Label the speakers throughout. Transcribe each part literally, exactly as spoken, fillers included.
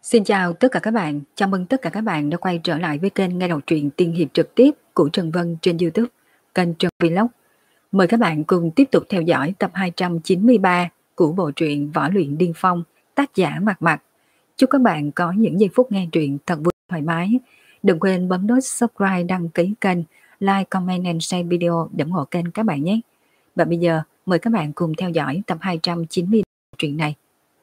Speaker 1: Xin chào tất cả các bạn, chào mừng tất cả các bạn đã quay trở lại với kênh nghe đọc truyện tiên hiệp trực tiếp của Trần Vân trên YouTube, kênh Trần Vlog. Mời các bạn cùng tiếp tục theo dõi tập hai trăm chín mươi ba của bộ truyện Võ Luyện Điên Phong, tác giả Mạc Mạc. Chúc các bạn có những giây phút nghe truyện thật vui thoải mái. Đừng quên bấm nút subscribe, đăng ký kênh, like, comment and share video để ủng hộ kênh các bạn nhé. Và bây giờ mời các bạn cùng theo dõi tập hai trăm chín mươi ba truyện này.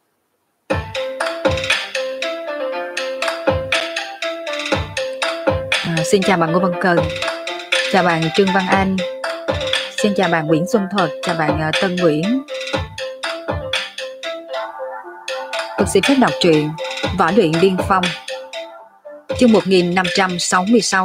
Speaker 1: À, xin chào bạn Ngô Văn Cần, chào bạn Trương Văn Anh, xin chào bạn Nguyễn Xuân Thuật, chào bạn uh, Tân Nguyễn. Tôi xin phép đọc truyện Võ Luyện Điên Phong, chương một nghìn năm trăm sáu mươi sáu.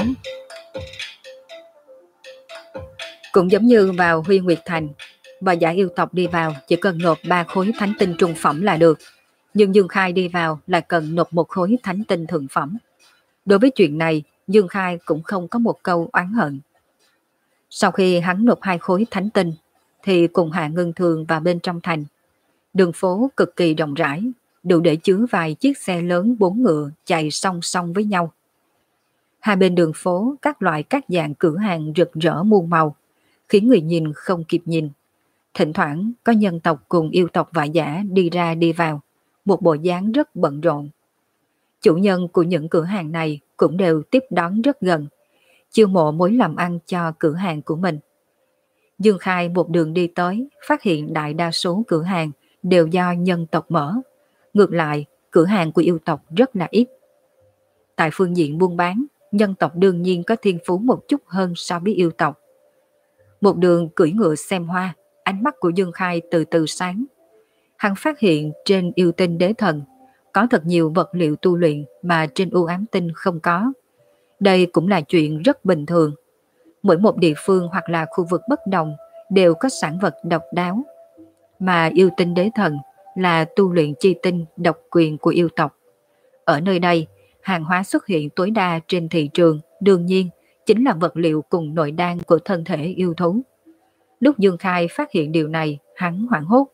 Speaker 1: Cũng giống như vào Huy Nguyệt Thành, và giả yêu tộc đi vào chỉ cần nộp ba khối thánh tinh trung phẩm là được, nhưng Dương Khai đi vào là cần nộp một khối thánh tinh thượng phẩm. Đối với chuyện này, Dương Khai cũng không có một câu oán hận. Sau khi hắn nộp hai khối thánh tinh, thì cùng Hạ Ngân Thường vào bên trong thành. Đường phố cực kỳ rộng rãi, đủ để chứa vài chiếc xe lớn bốn ngựa chạy song song với nhau. Hai bên đường phố các loại các dạng cửa hàng rực rỡ muôn màu, khiến người nhìn không kịp nhìn. Thỉnh thoảng có nhân tộc cùng yêu tộc võ giả đi ra đi vào, một bộ dáng rất bận rộn. Chủ nhân của những cửa hàng này cũng đều tiếp đón rất gần, chiêu mộ mối làm ăn cho cửa hàng của mình. Dương Khai một đường đi tới, phát hiện đại đa số cửa hàng đều do nhân tộc mở. Ngược lại, cửa hàng của yêu tộc rất là ít. Tại phương diện buôn bán, nhân tộc đương nhiên có thiên phú một chút hơn so với yêu tộc. Một đường cưỡi ngựa xem hoa, ánh mắt của Dương Khai từ từ sáng. Hắn phát hiện trên yêu tinh đế thần có thật nhiều vật liệu tu luyện mà trên u ám tinh không có. Đây cũng là chuyện rất bình thường. Mỗi một địa phương hoặc là khu vực bất đồng đều có sản vật độc đáo. Mà yêu tinh đế thần là tu luyện chi tinh độc quyền của yêu tộc. Ở nơi đây, hàng hóa xuất hiện tối đa trên thị trường đương nhiên chính là vật liệu cùng nội đan của thân thể yêu thú. Lúc Dương Khai phát hiện điều này, hắn hoảng hốt.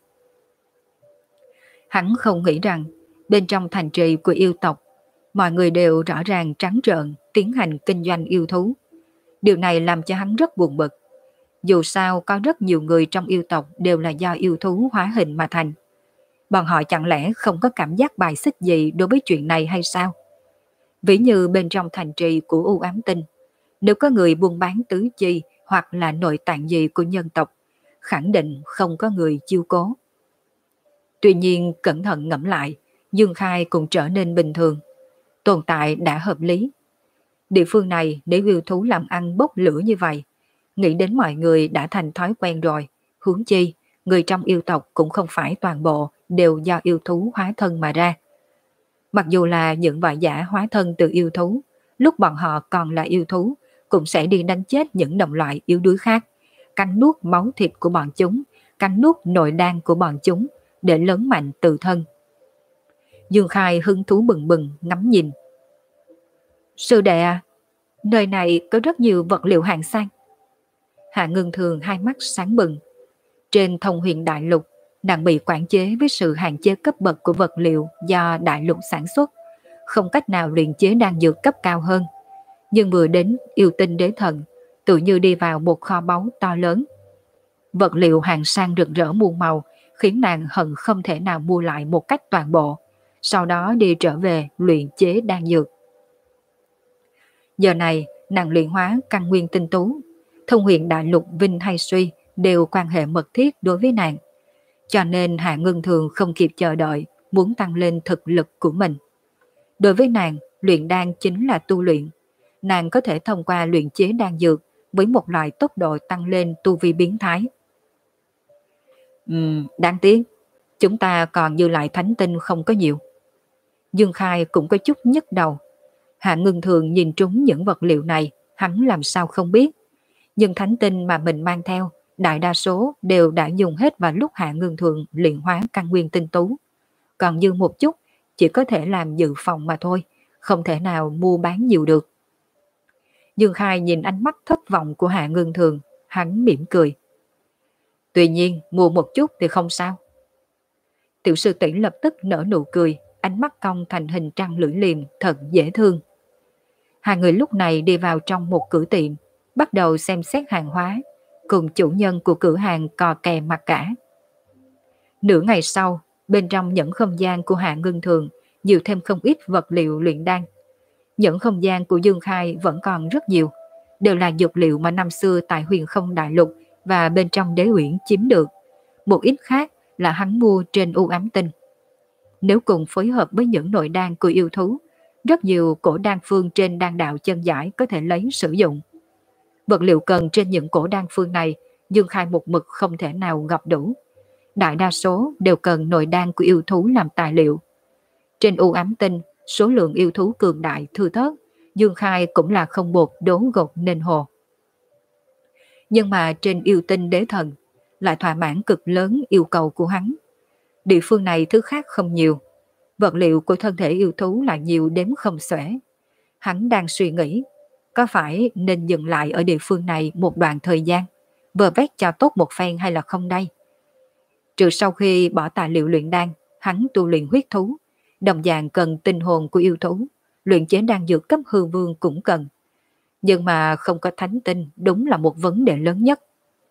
Speaker 1: Hắn không nghĩ rằng bên trong thành trì của yêu tộc, mọi người đều rõ ràng trắng trợn tiến hành kinh doanh yêu thú. Điều này làm cho hắn rất buồn bực. Dù sao có rất nhiều người trong yêu tộc đều là do yêu thú hóa hình mà thành. Bọn họ chẳng lẽ không có cảm giác bài xích gì đối với chuyện này hay sao? Ví như bên trong thành trì của u ám tinh, nếu có người buôn bán tứ chi hoặc là nội tạng gì của nhân tộc, khẳng định không có người chiêu cố. Tuy nhiên cẩn thận ngẫm lại, Dương Khai cũng trở nên bình thường. Tồn tại đã hợp lý. Địa phương này nếu yêu thú làm ăn bốc lửa như vậy, nghĩ đến mọi người đã thành thói quen rồi. Huống chi, người trong yêu tộc cũng không phải toàn bộ đều do yêu thú hóa thân mà ra. Mặc dù là những võ giả hóa thân từ yêu thú, lúc bọn họ còn là yêu thú, cũng sẽ đi đánh chết những đồng loại yếu đuối khác, cắn nuốt máu thịt của bọn chúng, cắn nuốt nội đan của bọn chúng để lớn mạnh tự thân. Dương Khai hứng thú bừng bừng ngắm nhìn. Sư đệ à, nơi này có rất nhiều vật liệu hạng sang. Hạ Ngân Thường hai mắt sáng bừng. Trên Thông Huyền Đại Lục, nàng bị quản chế với sự hạn chế cấp bậc của vật liệu do Đại Lục sản xuất, không cách nào luyện chế đan dược cấp cao hơn. Nhưng vừa đến yêu tinh đế thần, tự như đi vào một kho báu to lớn. Vật liệu hàng sang rực rỡ muôn màu, khiến nàng hận không thể nào mua lại một cách toàn bộ, sau đó đi trở về luyện chế đan dược. Giờ này, nàng luyện hóa căn nguyên tinh tú, Thông Huyền Đại Lục vinh hay suy đều quan hệ mật thiết đối với nàng. Cho nên Hạ Ngân Thường không kịp chờ đợi, muốn tăng lên thực lực của mình. Đối với nàng, luyện đan chính là tu luyện. Nàng có thể thông qua luyện chế đan dược với một loại tốc độ tăng lên tu vi biến thái. Ừm, đáng tiếc, chúng ta còn dư lại thánh tinh không có nhiều. Dương Khai cũng có chút nhức đầu. Hạ Ngân Thường nhìn trúng những vật liệu này, hắn làm sao không biết. Nhưng thánh tinh mà mình mang theo, đại đa số đều đã dùng hết vào lúc Hạ Ngân Thường luyện hóa căn nguyên tinh tú. Còn dư một chút, chỉ có thể làm dự phòng mà thôi, không thể nào mua bán nhiều được. Dương Khai nhìn ánh mắt thất vọng của Hạ Ngân Thường, hắn mỉm cười. Tuy nhiên, mua một chút thì không sao. Tiểu sư tỷ lập tức nở nụ cười, ánh mắt cong thành hình trăng lưỡi liềm thật dễ thương. Hai người lúc này đi vào trong một cửa tiệm, bắt đầu xem xét hàng hóa, cùng chủ nhân của cửa hàng cò kè mặt cả. Nửa ngày sau, bên trong những không gian của Hạ Ngưng Thường nhiều thêm không ít vật liệu luyện đan. Những không gian của Dương Khai vẫn còn rất nhiều, đều là dược liệu mà năm xưa tại Huyền Không Đại Lục và bên trong Đế Uyển chiếm được. Một ít khác là hắn mua trên U Ám Tinh. Nếu cùng phối hợp với những nội đan của yêu thú, rất nhiều cổ đan phương trên đan đạo chân giải có thể lấy sử dụng. Vật liệu cần trên những cổ đan phương này, Dương Khai một mực không thể nào gặp đủ. Đại đa số đều cần nội đan của yêu thú làm tài liệu. Trên U Ám Tinh, số lượng yêu thú cường đại thưa thớt, Dương Khai cũng là không bột đố gột nên hồ. Nhưng mà trên yêu tinh đế thần lại thỏa mãn cực lớn yêu cầu của hắn. Địa phương này thứ khác không nhiều, vật liệu của thân thể yêu thú là nhiều đếm không xuể. Hắn đang suy nghĩ, có phải nên dừng lại ở địa phương này một đoạn thời gian, vờ vét cho tốt một phen hay là không đây? Trừ sau khi bỏ tài liệu luyện đan, hắn tu luyện huyết thú, đồng dạng cần tinh hồn của yêu thú, luyện chế đan dược cấp hư vương cũng cần. Nhưng mà không có thánh tinh đúng là một vấn đề lớn nhất.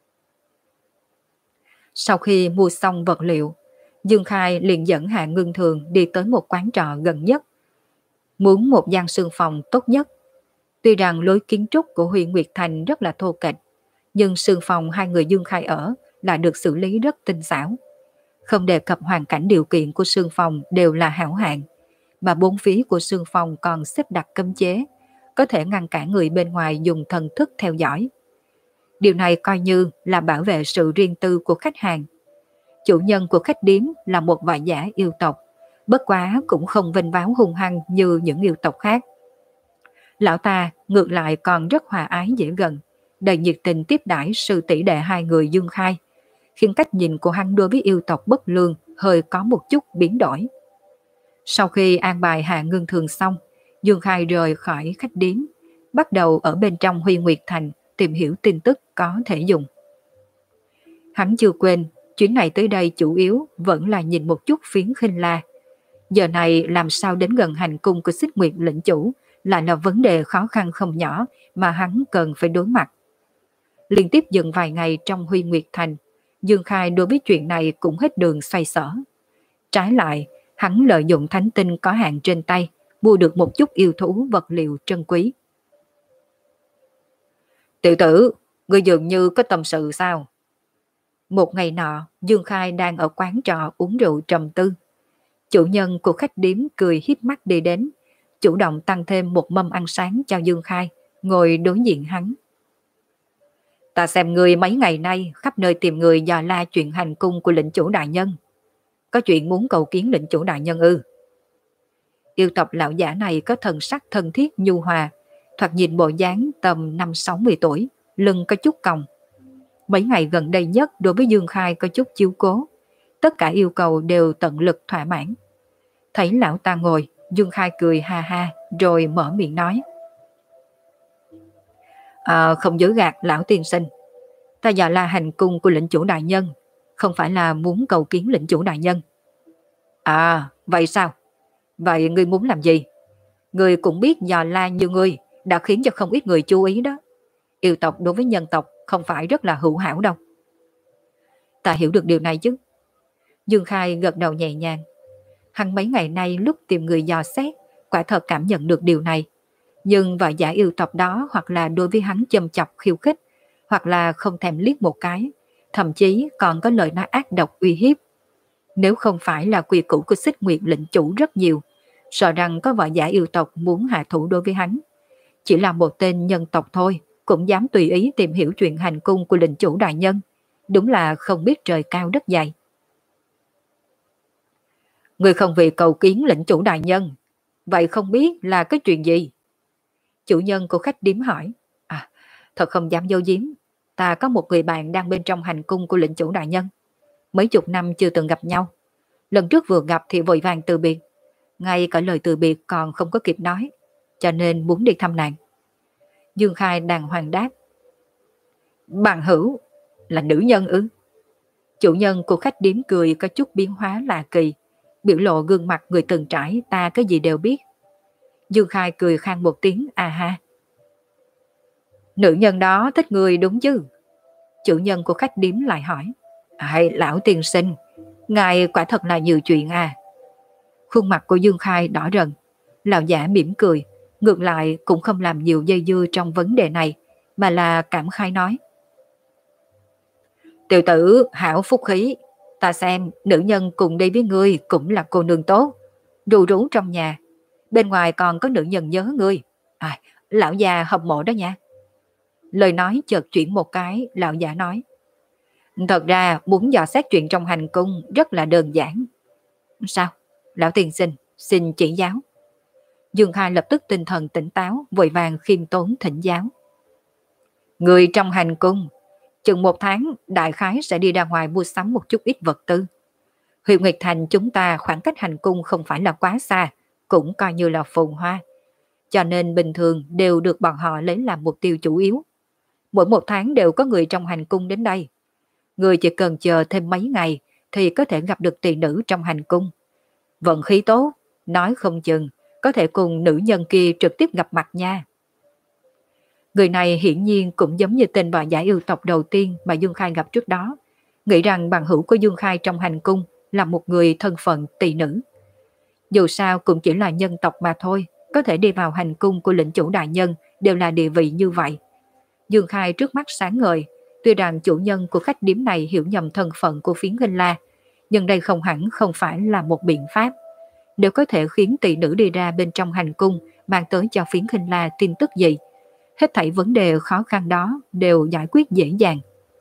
Speaker 1: Sau khi mua xong vật liệu, Dương Khai liền dẫn Hạ Ngưng Thường đi tới một quán trọ gần nhất. Muốn một gian sương phòng tốt nhất. Tuy rằng lối kiến trúc của Huyền Nguyệt Thành rất là thô kệch, nhưng sương phòng hai người Dương Khai ở là được xử lý rất tinh xảo. Không đề cập hoàn cảnh điều kiện của sương phòng đều là hảo hạng, mà bốn phía của sương phòng còn xếp đặt cấm chế, có thể ngăn cản người bên ngoài dùng thần thức theo dõi. Điều này coi như là bảo vệ sự riêng tư của khách hàng. Chủ nhân của khách điếm là một võ giả yêu tộc, bất quá cũng không vênh váo hung hăng như những yêu tộc khác. Lão ta ngược lại còn rất hòa ái dễ gần, đầy nhiệt tình tiếp đãi sư tỷ đệ hai người Dương Khai, khiến cách nhìn của hắn đối với yêu tộc bất lương hơi có một chút biến đổi. Sau khi an bài Hạ Ngưng Thường xong, Dương Khai rời khỏi khách điếm, bắt đầu ở bên trong Huy Nguyệt Thành tìm hiểu tin tức có thể dùng. Hắn chưa quên, chuyến này tới đây chủ yếu vẫn là nhìn một chút Phiến Khinh La. Giờ này làm sao đến gần hành cung của Xích Nguyệt lĩnh chủ lại là vấn đề khó khăn không nhỏ mà hắn cần phải đối mặt. Liên tiếp dừng vài ngày trong Huy Nguyệt Thành, Dương Khai đối với chuyện này cũng hết đường xoay sở. Trái lại, hắn lợi dụng thánh tinh có hạn trên tay, mua được một chút yêu thú vật liệu trân quý. Tiểu tử, ngươi dường như có tâm sự sao? Một ngày nọ, Dương Khai đang ở quán trọ uống rượu trầm tư. Chủ nhân của khách điếm cười hiếp mắt đi đến, chủ động tăng thêm một mâm ăn sáng cho Dương Khai, ngồi đối diện hắn. Ta xem ngươi mấy ngày nay khắp nơi tìm người dò la chuyện hành cung của lĩnh chủ đại nhân. Có chuyện muốn cầu kiến lĩnh chủ đại nhân ư? Yêu tộc lão giả này có thần sắc thân thiết nhu hòa, thoạt nhìn bộ dáng tầm năm sáu mươi tuổi, lưng có chút còng. Mấy ngày gần đây nhất đối với Dương Khai có chút chiếu cố, tất cả yêu cầu đều tận lực thỏa mãn. Thấy lão ta ngồi, Dương Khai cười ha ha rồi mở miệng nói. À, không dối gạt lão tiên sinh, ta dò la hành cung của lĩnh chủ đại nhân, không phải là muốn cầu kiến lĩnh chủ đại nhân. À, vậy sao? Vậy ngươi muốn làm gì? Ngươi cũng biết dò la như ngươi đã khiến cho không ít người chú ý đó. Yêu tộc đối với nhân tộc không phải rất là hữu hảo đâu. Ta hiểu được điều này chứ. Dương Khai gật đầu nhẹ nhàng. Hắn mấy ngày nay lúc tìm người dò xét, quả thật cảm nhận được điều này. Nhưng vợ giả yêu tộc đó hoặc là đối với hắn châm chọc khiêu khích, hoặc là không thèm liếc một cái, thậm chí còn có lời nói ác độc uy hiếp. Nếu không phải là quy củ của Xích Nguyệt lĩnh chủ rất nhiều, sợ rằng có vợ giả yêu tộc muốn hạ thủ đối với hắn. Chỉ là một tên nhân tộc thôi, cũng dám tùy ý tìm hiểu chuyện hành cung của lĩnh chủ đại nhân. Đúng là không biết trời cao đất dày. Người không vì cầu kiến lĩnh chủ đại nhân, vậy không biết là cái chuyện gì? Chủ nhân của khách điếm hỏi. À, thật không dám giấu giếm, ta có một người bạn đang bên trong hành cung của lĩnh chủ đại nhân. Mấy chục năm chưa từng gặp nhau. Lần trước vừa gặp thì vội vàng từ biệt. Ngay cả lời từ biệt còn không có kịp nói, cho nên muốn đi thăm nàng. Dương Khai đàng hoàng đáp. Bằng hữu là nữ nhân ư? Chủ nhân của khách điếm cười có chút biến hóa lạ kỳ, biểu lộ gương mặt người từng trải, ta cái gì đều biết. Dương Khai cười khan một tiếng à ha. Nữ nhân đó thích người đúng chứ? Chủ nhân của khách điếm lại hỏi. Ai, lão tiên sinh, ngài quả thật là nhiều chuyện à. Khuôn mặt của Dương Khai đỏ rần. Lão giả mỉm cười, ngược lại cũng không làm nhiều dây dưa trong vấn đề này, mà là cảm khai nói. Tiểu tử hảo phúc khí, ta xem nữ nhân cùng đi với ngươi cũng là cô nương tốt, ru rú trong nhà, bên ngoài còn có nữ nhân nhớ ngươi. À, lão già hâm mộ đó nha. Lời nói chợt chuyển một cái, lão giả nói. Thật ra muốn dò xét chuyện trong hành cung rất là đơn giản. Sao? Lão tiên sinh, xin chỉ giáo. Dương Khai lập tức tinh thần tỉnh táo, vội vàng khiêm tốn thỉnh giáo. Người trong hành cung, chừng một tháng đại khái sẽ đi ra ngoài mua sắm một chút ít vật tư. Huyện Nguyệt Thành chúng ta khoảng cách hành cung không phải là quá xa, cũng coi như là phồn hoa. Cho nên bình thường đều được bọn họ lấy làm mục tiêu chủ yếu. Mỗi một tháng đều có người trong hành cung đến đây. Người chỉ cần chờ thêm mấy ngày thì có thể gặp được tỷ nữ trong hành cung. Vận khí tốt, nói không chừng, có thể cùng nữ nhân kia trực tiếp gặp mặt nha. Người này hiển nhiên cũng giống như tên bò giả yêu tộc đầu tiên mà Dương Khai gặp trước đó. Nghĩ rằng bằng hữu của Dương Khai trong hành cung là một người thân phận tỷ nữ. Dù sao cũng chỉ là nhân tộc mà thôi, có thể đi vào hành cung của lĩnh chủ đại nhân đều là địa vị như vậy. Dương Khai trước mắt sáng ngời, tuy rằng chủ nhân của khách điếm này hiểu nhầm thân phận của Phiến Khinh La, nhưng đây không hẳn không phải là một biện pháp. Nếu có thể khiến tỷ nữ đi ra bên trong hành cung mang tới cho Phiến Khinh La tin tức gì, hết thảy vấn đề khó khăn đó đều giải quyết dễ dàng.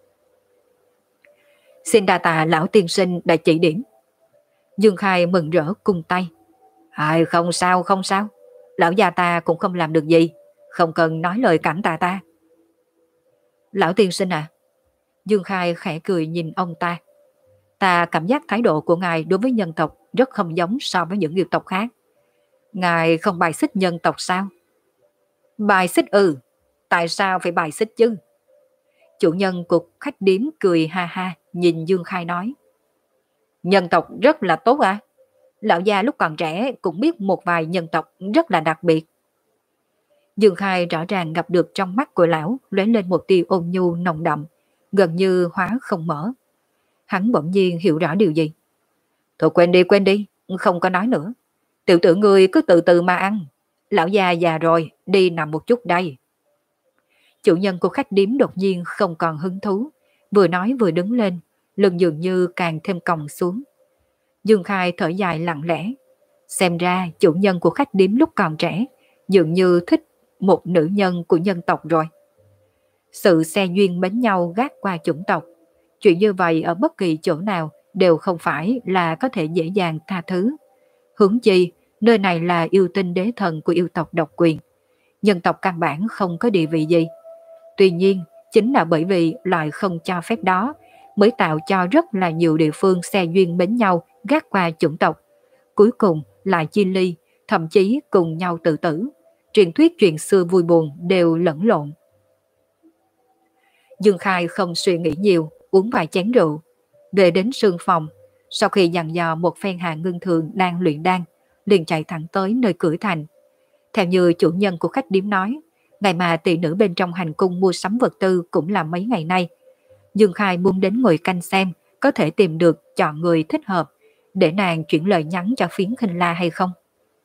Speaker 1: Xin đa tạ lão tiên sinh đã chỉ điểm. Dương Khai mừng rỡ cung tay. À, không sao không sao, lão già ta cũng không làm được gì, không cần nói lời cảm tạ ta. Lão tiên sinh à? Dương Khai khẽ cười nhìn ông ta. Ta cảm giác thái độ của ngài đối với nhân tộc rất không giống so với những yêu tộc khác. Ngài không bài xích nhân tộc sao? Bài xích ư? Tại sao phải bài xích chứ? Chủ nhân của khách điếm cười ha ha nhìn Dương Khai nói. Nhân tộc rất là tốt à? Lão già lúc còn trẻ cũng biết một vài nhân tộc rất là đặc biệt. Dương Khai rõ ràng gặp được trong mắt của lão lóe lên một tia ôn nhu nồng đậm, gần như hóa không mở. Hắn bỗng nhiên hiểu rõ điều gì. Thôi quên đi quên đi, không có nói nữa. Tiểu tử ngươi cứ từ từ mà ăn. Lão già già rồi, đi nằm một chút đây. Chủ nhân của khách điếm đột nhiên không còn hứng thú, vừa nói vừa đứng lên, lưng dường như càng thêm còng xuống. Dương Khai thở dài lặng lẽ. Xem ra chủ nhân của khách điếm lúc còn trẻ dường như thích một nữ nhân của nhân tộc rồi. Sự xe duyên mến nhau gác qua chủng tộc, chuyện như vậy ở bất kỳ chỗ nào đều không phải là có thể dễ dàng tha thứ. Huống chi, nơi này là yêu tinh đế thần của yêu tộc độc quyền. Nhân tộc căn bản không có địa vị gì. Tuy nhiên, chính là bởi vì loại không cho phép đó mới tạo cho rất là nhiều địa phương xe duyên mến nhau gác qua chủng tộc. Cuối cùng lại chia ly, thậm chí cùng nhau tự tử. Truyền thuyết chuyện xưa vui buồn đều lẫn lộn. Dương Khai không suy nghĩ nhiều, uống vài chén rượu. Về đến sương phòng, sau khi dặn dò một phen Hạ Ngưng Thường đang luyện đan, liền chạy thẳng tới nơi cửa thành. Theo như chủ nhân của khách điếm nói, ngày mà tỷ nữ bên trong hành cung mua sắm vật tư cũng là mấy ngày nay. Dương Khai muốn đến ngồi canh xem có thể tìm được chọn người thích hợp để nàng chuyển lời nhắn cho Phiến Khinh La hay không.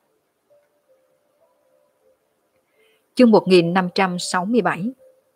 Speaker 1: Chương một nghìn năm trăm sáu mươi bảy.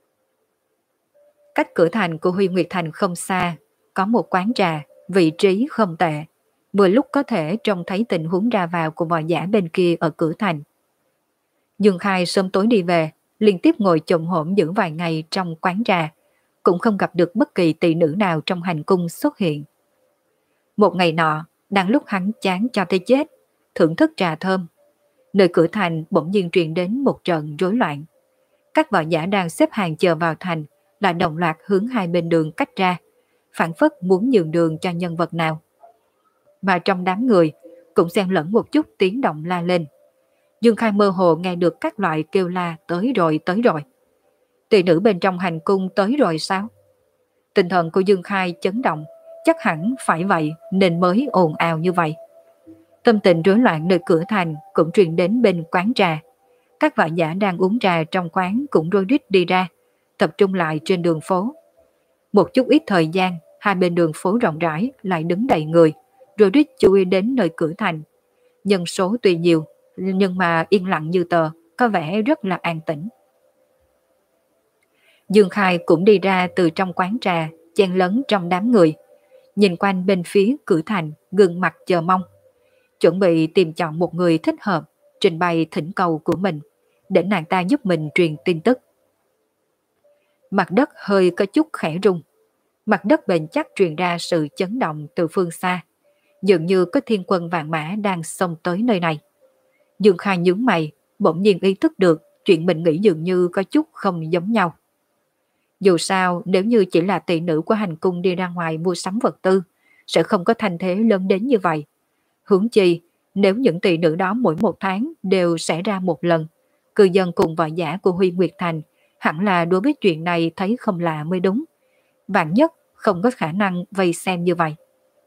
Speaker 1: Cách cửa thành của Huy Nguyệt Thành không xa, có một quán trà, vị trí không tệ, vừa lúc có thể trông thấy tình huống ra vào của võ giả bên kia ở cửa thành. Dương Khai sớm tối đi về, liên tiếp ngồi chồm hổm giữ vài ngày trong quán trà, cũng không gặp được bất kỳ tỷ nữ nào trong hành cung xuất hiện. Một ngày nọ, đang lúc hắn chán cho tới chết, thưởng thức trà thơm, nơi cửa thành bỗng nhiên truyền đến một trận rối loạn. Các võ giả đang xếp hàng chờ vào thành lại đồng loạt hướng hai bên đường cách ra, phản phất muốn nhường đường cho nhân vật nào. Mà trong đám người cũng xen lẫn một chút tiếng động la lên. Dương Khai mơ hồ nghe được các loại kêu la tới rồi tới rồi. Tỷ nữ bên trong hành cung tới rồi sao? Tinh thần của Dương Khai chấn động, chắc hẳn phải vậy nên mới ồn ào như vậy. Tâm tình rối loạn nơi cửa thành cũng truyền đến bên quán trà. Các võ giả đang uống trà trong quán cũng rối rít đi ra, tập trung lại trên đường phố. Một chút ít thời gian, hai bên đường phố rộng rãi lại đứng đầy người, rối rít chú ý đến nơi cửa thành. Nhân số tuy nhiều, nhưng mà yên lặng như tờ, có vẻ rất là an tĩnh. Dương Khai cũng đi ra từ trong quán trà, chen lấn trong đám người, nhìn quanh bên phía cửa thành, gương mặt chờ mong, chuẩn bị tìm chọn một người thích hợp, trình bày thỉnh cầu của mình, để nàng ta giúp mình truyền tin tức. Mặt đất hơi có chút khẽ rung, mặt đất bền chắc truyền ra sự chấn động từ phương xa, dường như có thiên quân vạn mã đang xông tới nơi này. Dương Khai nhướng mày, bỗng nhiên ý thức được chuyện mình nghĩ dường như có chút không giống nhau. Dù sao, nếu như chỉ là tỷ nữ của hành cung đi ra ngoài mua sắm vật tư, sẽ không có thanh thế lớn đến như vậy. Huống chi, nếu những tỷ nữ đó mỗi một tháng đều xảy ra một lần, cư dân cùng võ giả của Huy Nguyệt Thành hẳn là đối với chuyện này thấy không lạ mới đúng. Vạn nhất không có khả năng vây xem như vậy.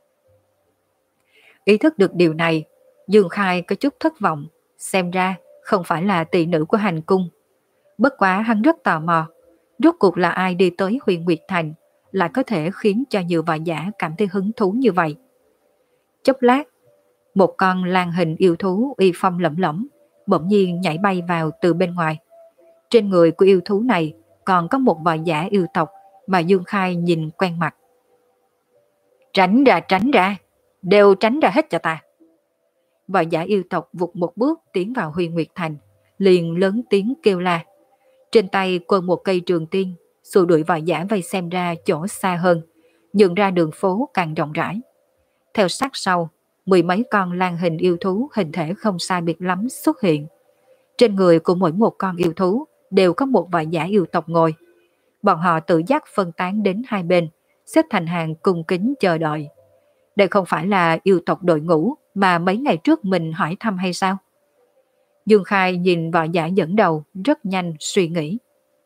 Speaker 1: Ý thức được điều này, Dương Khai có chút thất vọng, xem ra không phải là tỷ nữ của hành cung. Bất quá hắn rất tò mò, rốt cuộc là ai đi tới Huy Nguyệt Thành lại có thể khiến cho nhiều võ giả cảm thấy hứng thú như vậy. Chốc lát, một con lang hình yêu thú uy phong lẫm lẫm bỗng nhiên nhảy bay vào từ bên ngoài. Trên người của yêu thú này còn có một võ giả yêu tộc mà Dương Khai nhìn quen mặt. Tránh ra, tránh ra, đều tránh ra hết cho ta. Võ giả yêu tộc vụt một bước tiến vào Huy Nguyệt Thành, liền lớn tiếng kêu la. Trên tay quơ một cây trường tiên, xua đuổi võ giả vây xem ra chỗ xa hơn, nhường ra đường phố càng rộng rãi. Theo sát sau, mười mấy con lang hình yêu thú hình thể không sai biệt lắm xuất hiện. Trên người của mỗi một con yêu thú đều có một võ giả yêu tộc ngồi. Bọn họ tự giác phân tán đến hai bên, xếp thành hàng cung kính chờ đợi. Đây không phải là yêu tộc đội ngũ mà mấy ngày trước mình hỏi thăm hay sao? Dương Khai nhìn võ giả dẫn đầu rất nhanh suy nghĩ.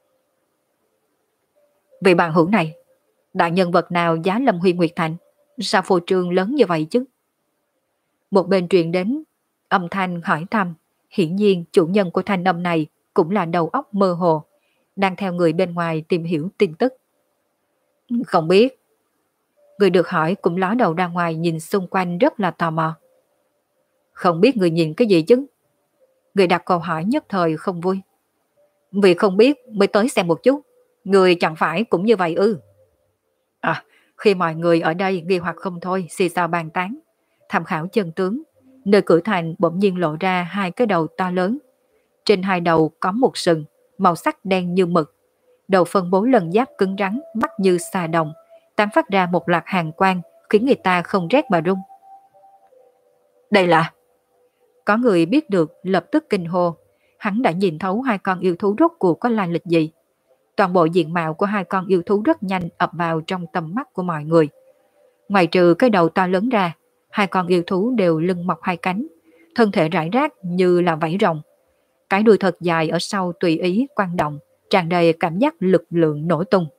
Speaker 1: Vị bạn hữu này, đại nhân vật nào giá lâm Huy Nguyệt Thành? Sao phô trương lớn như vậy chứ? Một bên truyền đến âm thanh hỏi thăm, hiển nhiên chủ nhân của thanh âm này cũng là đầu óc mơ hồ, đang theo người bên ngoài tìm hiểu tin tức. Không biết. Người được hỏi cũng ló đầu ra ngoài nhìn xung quanh rất là tò mò. Không biết người nhìn cái gì chứ? Người đặt câu hỏi nhất thời không vui. Vì không biết mới tới xem một chút, người chẳng phải cũng như vậy ư? À, khi mọi người ở đây nghi hoặc không thôi, xì xào bàn tán, tham khảo chân tướng, nơi cửa thành bỗng nhiên lộ ra hai cái đầu to lớn. Trên hai đầu có một sừng, màu sắc đen như mực. Đầu phân bố lần giáp cứng rắn, mắt như xà đồng, tán phát ra một loạt hàn quang, khiến người ta không rét mà run. Đây là... Có người biết được lập tức kinh hô, hắn đã nhìn thấu hai con yêu thú rốt cuộc có lai lịch gì. Toàn bộ diện mạo của hai con yêu thú rất nhanh ập vào trong tầm mắt của mọi người. Ngoài trừ cái đầu to lớn ra, hai con yêu thú đều lưng mọc hai cánh, thân thể rải rác như là vảy rồng. Cái đuôi thật dài ở sau tùy ý quang động, tràn đầy cảm giác lực lượng nổ tung.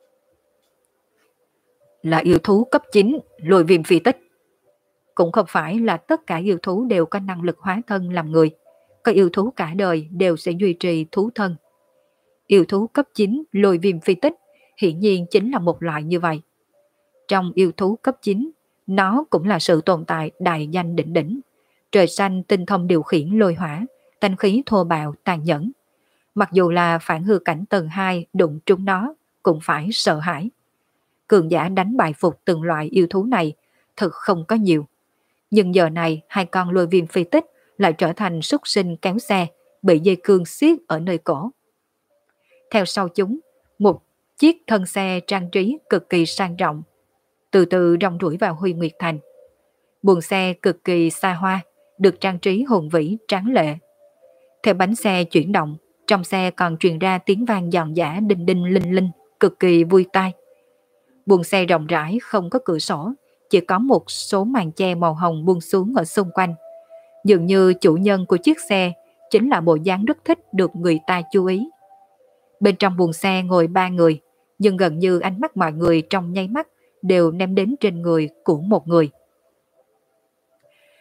Speaker 1: Là yêu thú cấp chín, lôi viêm phi tích. Cũng không phải là tất cả yêu thú đều có năng lực hóa thân làm người. Có yêu thú cả đời đều sẽ duy trì thú thân. Yêu thú cấp chín, lôi viêm phi tích, hiển nhiên chính là một loại như vậy. Trong yêu thú cấp chín, nó cũng là sự tồn tại đại danh đỉnh đỉnh. Trời xanh tinh thông điều khiển lôi hỏa, tanh khí thô bạo tàn nhẫn. Mặc dù là phản hư cảnh tầng hai đụng trúng nó, cũng phải sợ hãi. Cường giả đánh bại phục từng loại yêu thú này thực không có nhiều. Nhưng giờ này hai con lôi viêm phi tích lại trở thành súc sinh kéo xe, bị dây cương xiết ở nơi cổ. Theo sau chúng, một chiếc thân xe trang trí cực kỳ sang trọng, từ từ rong ruổi vào Huy Nguyệt Thành. Buồng xe cực kỳ xa hoa, được trang trí hùng vĩ tráng lệ. Theo bánh xe chuyển động, trong xe còn truyền ra tiếng vang giòn giã đinh đinh linh linh, cực kỳ vui tai. Buồng xe rộng rãi không có cửa sổ, chỉ có một số màn che màu hồng buông xuống ở xung quanh. Dường như chủ nhân của chiếc xe chính là bộ dáng rất thích được người ta chú ý. Bên trong buồng xe ngồi ba người, nhưng gần như ánh mắt mọi người trong nháy mắt đều ném đến trên người của một người.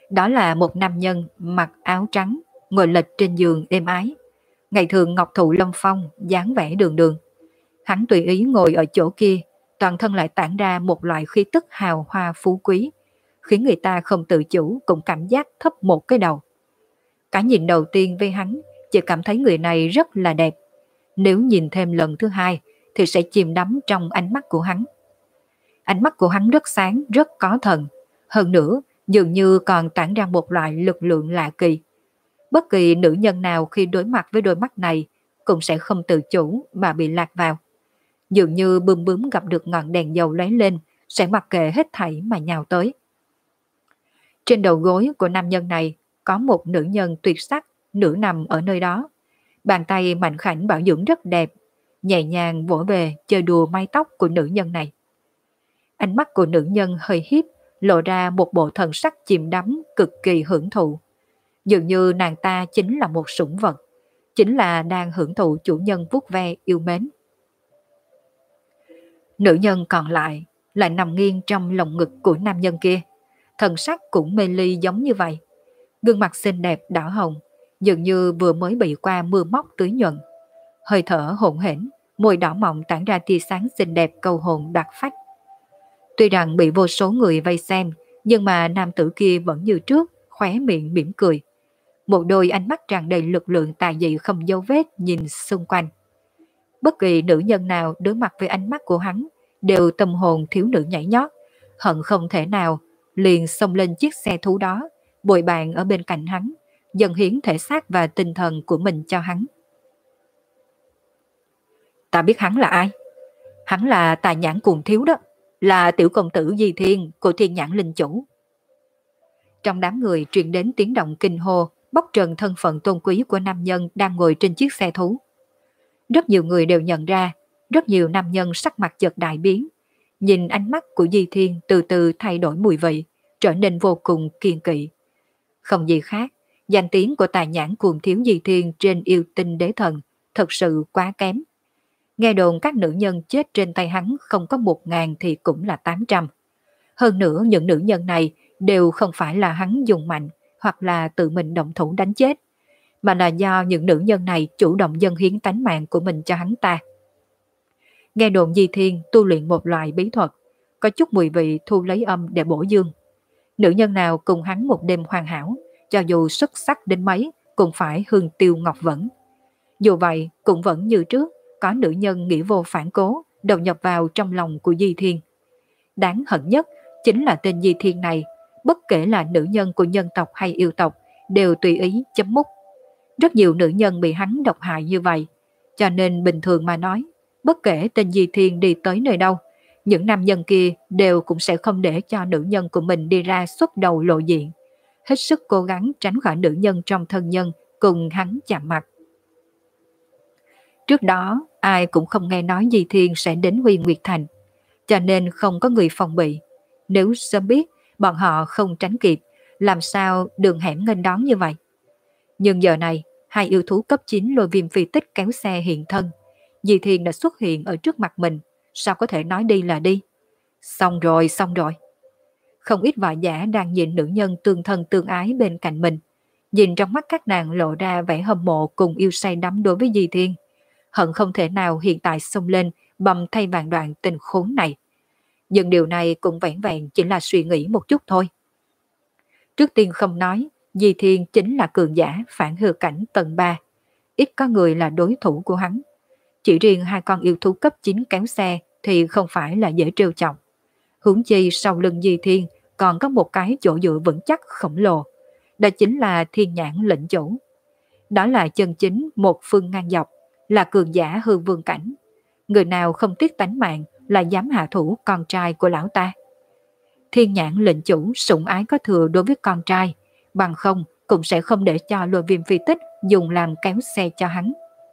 Speaker 1: Đó là một nam nhân mặc áo trắng, ngồi lệch trên giường êm ái. Ngày thường ngọc thụ lâm phong, dáng vẻ đường đường. Hắn tùy ý ngồi ở chỗ kia, toàn thân lại tản ra một loại khí tức hào hoa phú quý, khiến người ta không tự chủ cũng cảm giác thấp một cái đầu. Cả nhìn đầu tiên với hắn, chỉ cảm thấy người này rất là đẹp. Nếu nhìn thêm lần thứ hai, thì sẽ chìm đắm trong ánh mắt của hắn. Ánh mắt của hắn rất sáng, rất có thần. Hơn nữa, dường như còn tản ra một loại lực lượng lạ kỳ. Bất kỳ nữ nhân nào khi đối mặt với đôi mắt này cũng sẽ không tự chủ mà bị lạc vào. Dường như bướm bướm gặp được ngọn đèn dầu lóe lên, sẽ mặc kệ hết thảy mà nhào tới. Trên đầu gối của nam nhân này có một nữ nhân tuyệt sắc nửa nằm ở nơi đó. Bàn tay mạnh khảnh bảo dưỡng rất đẹp, nhẹ nhàng vỗ về chơi đùa mái tóc của nữ nhân này. Ánh mắt của nữ nhân hơi hiếp, lộ ra một bộ thần sắc chìm đắm cực kỳ hưởng thụ. Dường như nàng ta chính là một sủng vật, chính là đang hưởng thụ chủ nhân vuốt ve yêu mến. Nữ nhân còn lại lại nằm nghiêng trong lồng ngực của nam nhân kia, thần sắc cũng mê ly giống như vậy. Gương mặt xinh đẹp đỏ hồng, dường như vừa mới bị qua mưa móc tưới nhuận. Hơi thở hỗn hển, môi đỏ mọng tản ra tia sáng xinh đẹp câu hồn đoạt phách. Tuy rằng bị vô số người vây xem, nhưng mà nam tử kia vẫn như trước, khóe miệng mỉm cười. Một đôi ánh mắt tràn đầy lực lượng tà dị không dấu vết nhìn xung quanh. Bất kỳ nữ nhân nào đối mặt với ánh mắt của hắn đều tâm hồn thiếu nữ nhảy nhót, hận không thể nào liền xông lên chiếc xe thú đó, bồi bàn ở bên cạnh hắn, dâng hiến thể xác và tinh thần của mình cho hắn. Ta biết hắn là ai? Hắn là Tài Nhãn Cuồng Thiếu đó, là tiểu công tử Di Thiên của Thiên Nhãn Linh Chủ. Trong đám người truyền đến tiếng động kinh hô, bóc trần thân phận tôn quý của nam nhân đang ngồi trên chiếc xe thú. Rất nhiều người đều nhận ra, rất nhiều nam nhân sắc mặt chợt đại biến, nhìn ánh mắt của Di Thiên từ từ thay đổi mùi vị, trở nên vô cùng kiêng kỵ. Không gì khác, danh tiếng của Tài Nhãn Cuồng Thiếu Di Thiên trên yêu tinh đế thần thật sự quá kém. Nghe đồn các nữ nhân chết trên tay hắn không có một ngàn thì cũng là tám trăm. Hơn nữa những nữ nhân này đều không phải là hắn dùng mạnh hoặc là tự mình động thủ đánh chết, mà là do những nữ nhân này chủ động dâng hiến tánh mạng của mình cho hắn ta. Nghe đồn Di Thiên tu luyện một loại bí thuật, có chút mùi vị thu lấy âm để bổ dương. Nữ nhân nào cùng hắn một đêm hoàn hảo, cho dù xuất sắc đến mấy cũng phải hương tiêu ngọc vẫn. Dù vậy cũng vẫn như trước, có nữ nhân nghĩ vô phản cố, đầu nhập vào trong lòng của Di Thiên. Đáng hận nhất chính là tên Di Thiên này, bất kể là nữ nhân của nhân tộc hay yêu tộc, đều tùy ý chấm mút. Rất nhiều nữ nhân bị hắn độc hại như vậy, cho nên bình thường mà nói, bất kể tên Di Thiên đi tới nơi đâu, những nam nhân kia đều cũng sẽ không để cho nữ nhân của mình đi ra xuất đầu lộ diện, hết sức cố gắng tránh khỏi nữ nhân trong thân nhân cùng hắn chạm mặt. Trước đó, ai cũng không nghe nói Di Thiên sẽ đến Huy Nguyệt Thành, cho nên không có người phòng bị. Nếu sớm biết, bọn họ không tránh kịp, làm sao đường hẻm nghênh đón như vậy. Nhưng giờ này, hai yêu thú cấp chín Lôi Viêm Phi Tích kéo xe hiện thân. Di Thiên đã xuất hiện ở trước mặt mình, sao có thể nói đi là đi. Xong rồi, xong rồi. Không ít võ giả đang nhìn nữ nhân tương thân tương ái bên cạnh mình. Nhìn trong mắt các nàng lộ ra vẻ hâm mộ cùng yêu say đắm đối với Di Thiên. Hận không thể nào hiện tại xông lên bầm thay vàng đoạn tình khốn này. Nhưng điều này cũng vẻn vẹn chỉ là suy nghĩ một chút thôi. Trước tiên không nói, Di Thiên chính là cường giả phản hư cảnh tầng ba. Ít có người là đối thủ của hắn. Chỉ riêng hai con yêu thú cấp chín kéo xe thì không phải là dễ trêu chọc. Huống chi sau lưng Di Thiên còn có một cái chỗ dựa vững chắc khổng lồ. Đó chính là Thiên Nhãn Lĩnh Chủ. Đó là chân chính một phương ngang dọc, là cường giả hư vương cảnh. Người nào không tiếc tánh mạng là dám hạ thủ con trai của lão ta. Thiên Nhãn Lĩnh Chủ sủng ái có thừa đối với con trai, bằng không cũng sẽ không để cho Lôi Viêm Phi Tích dùng làm kéo xe cho hắn.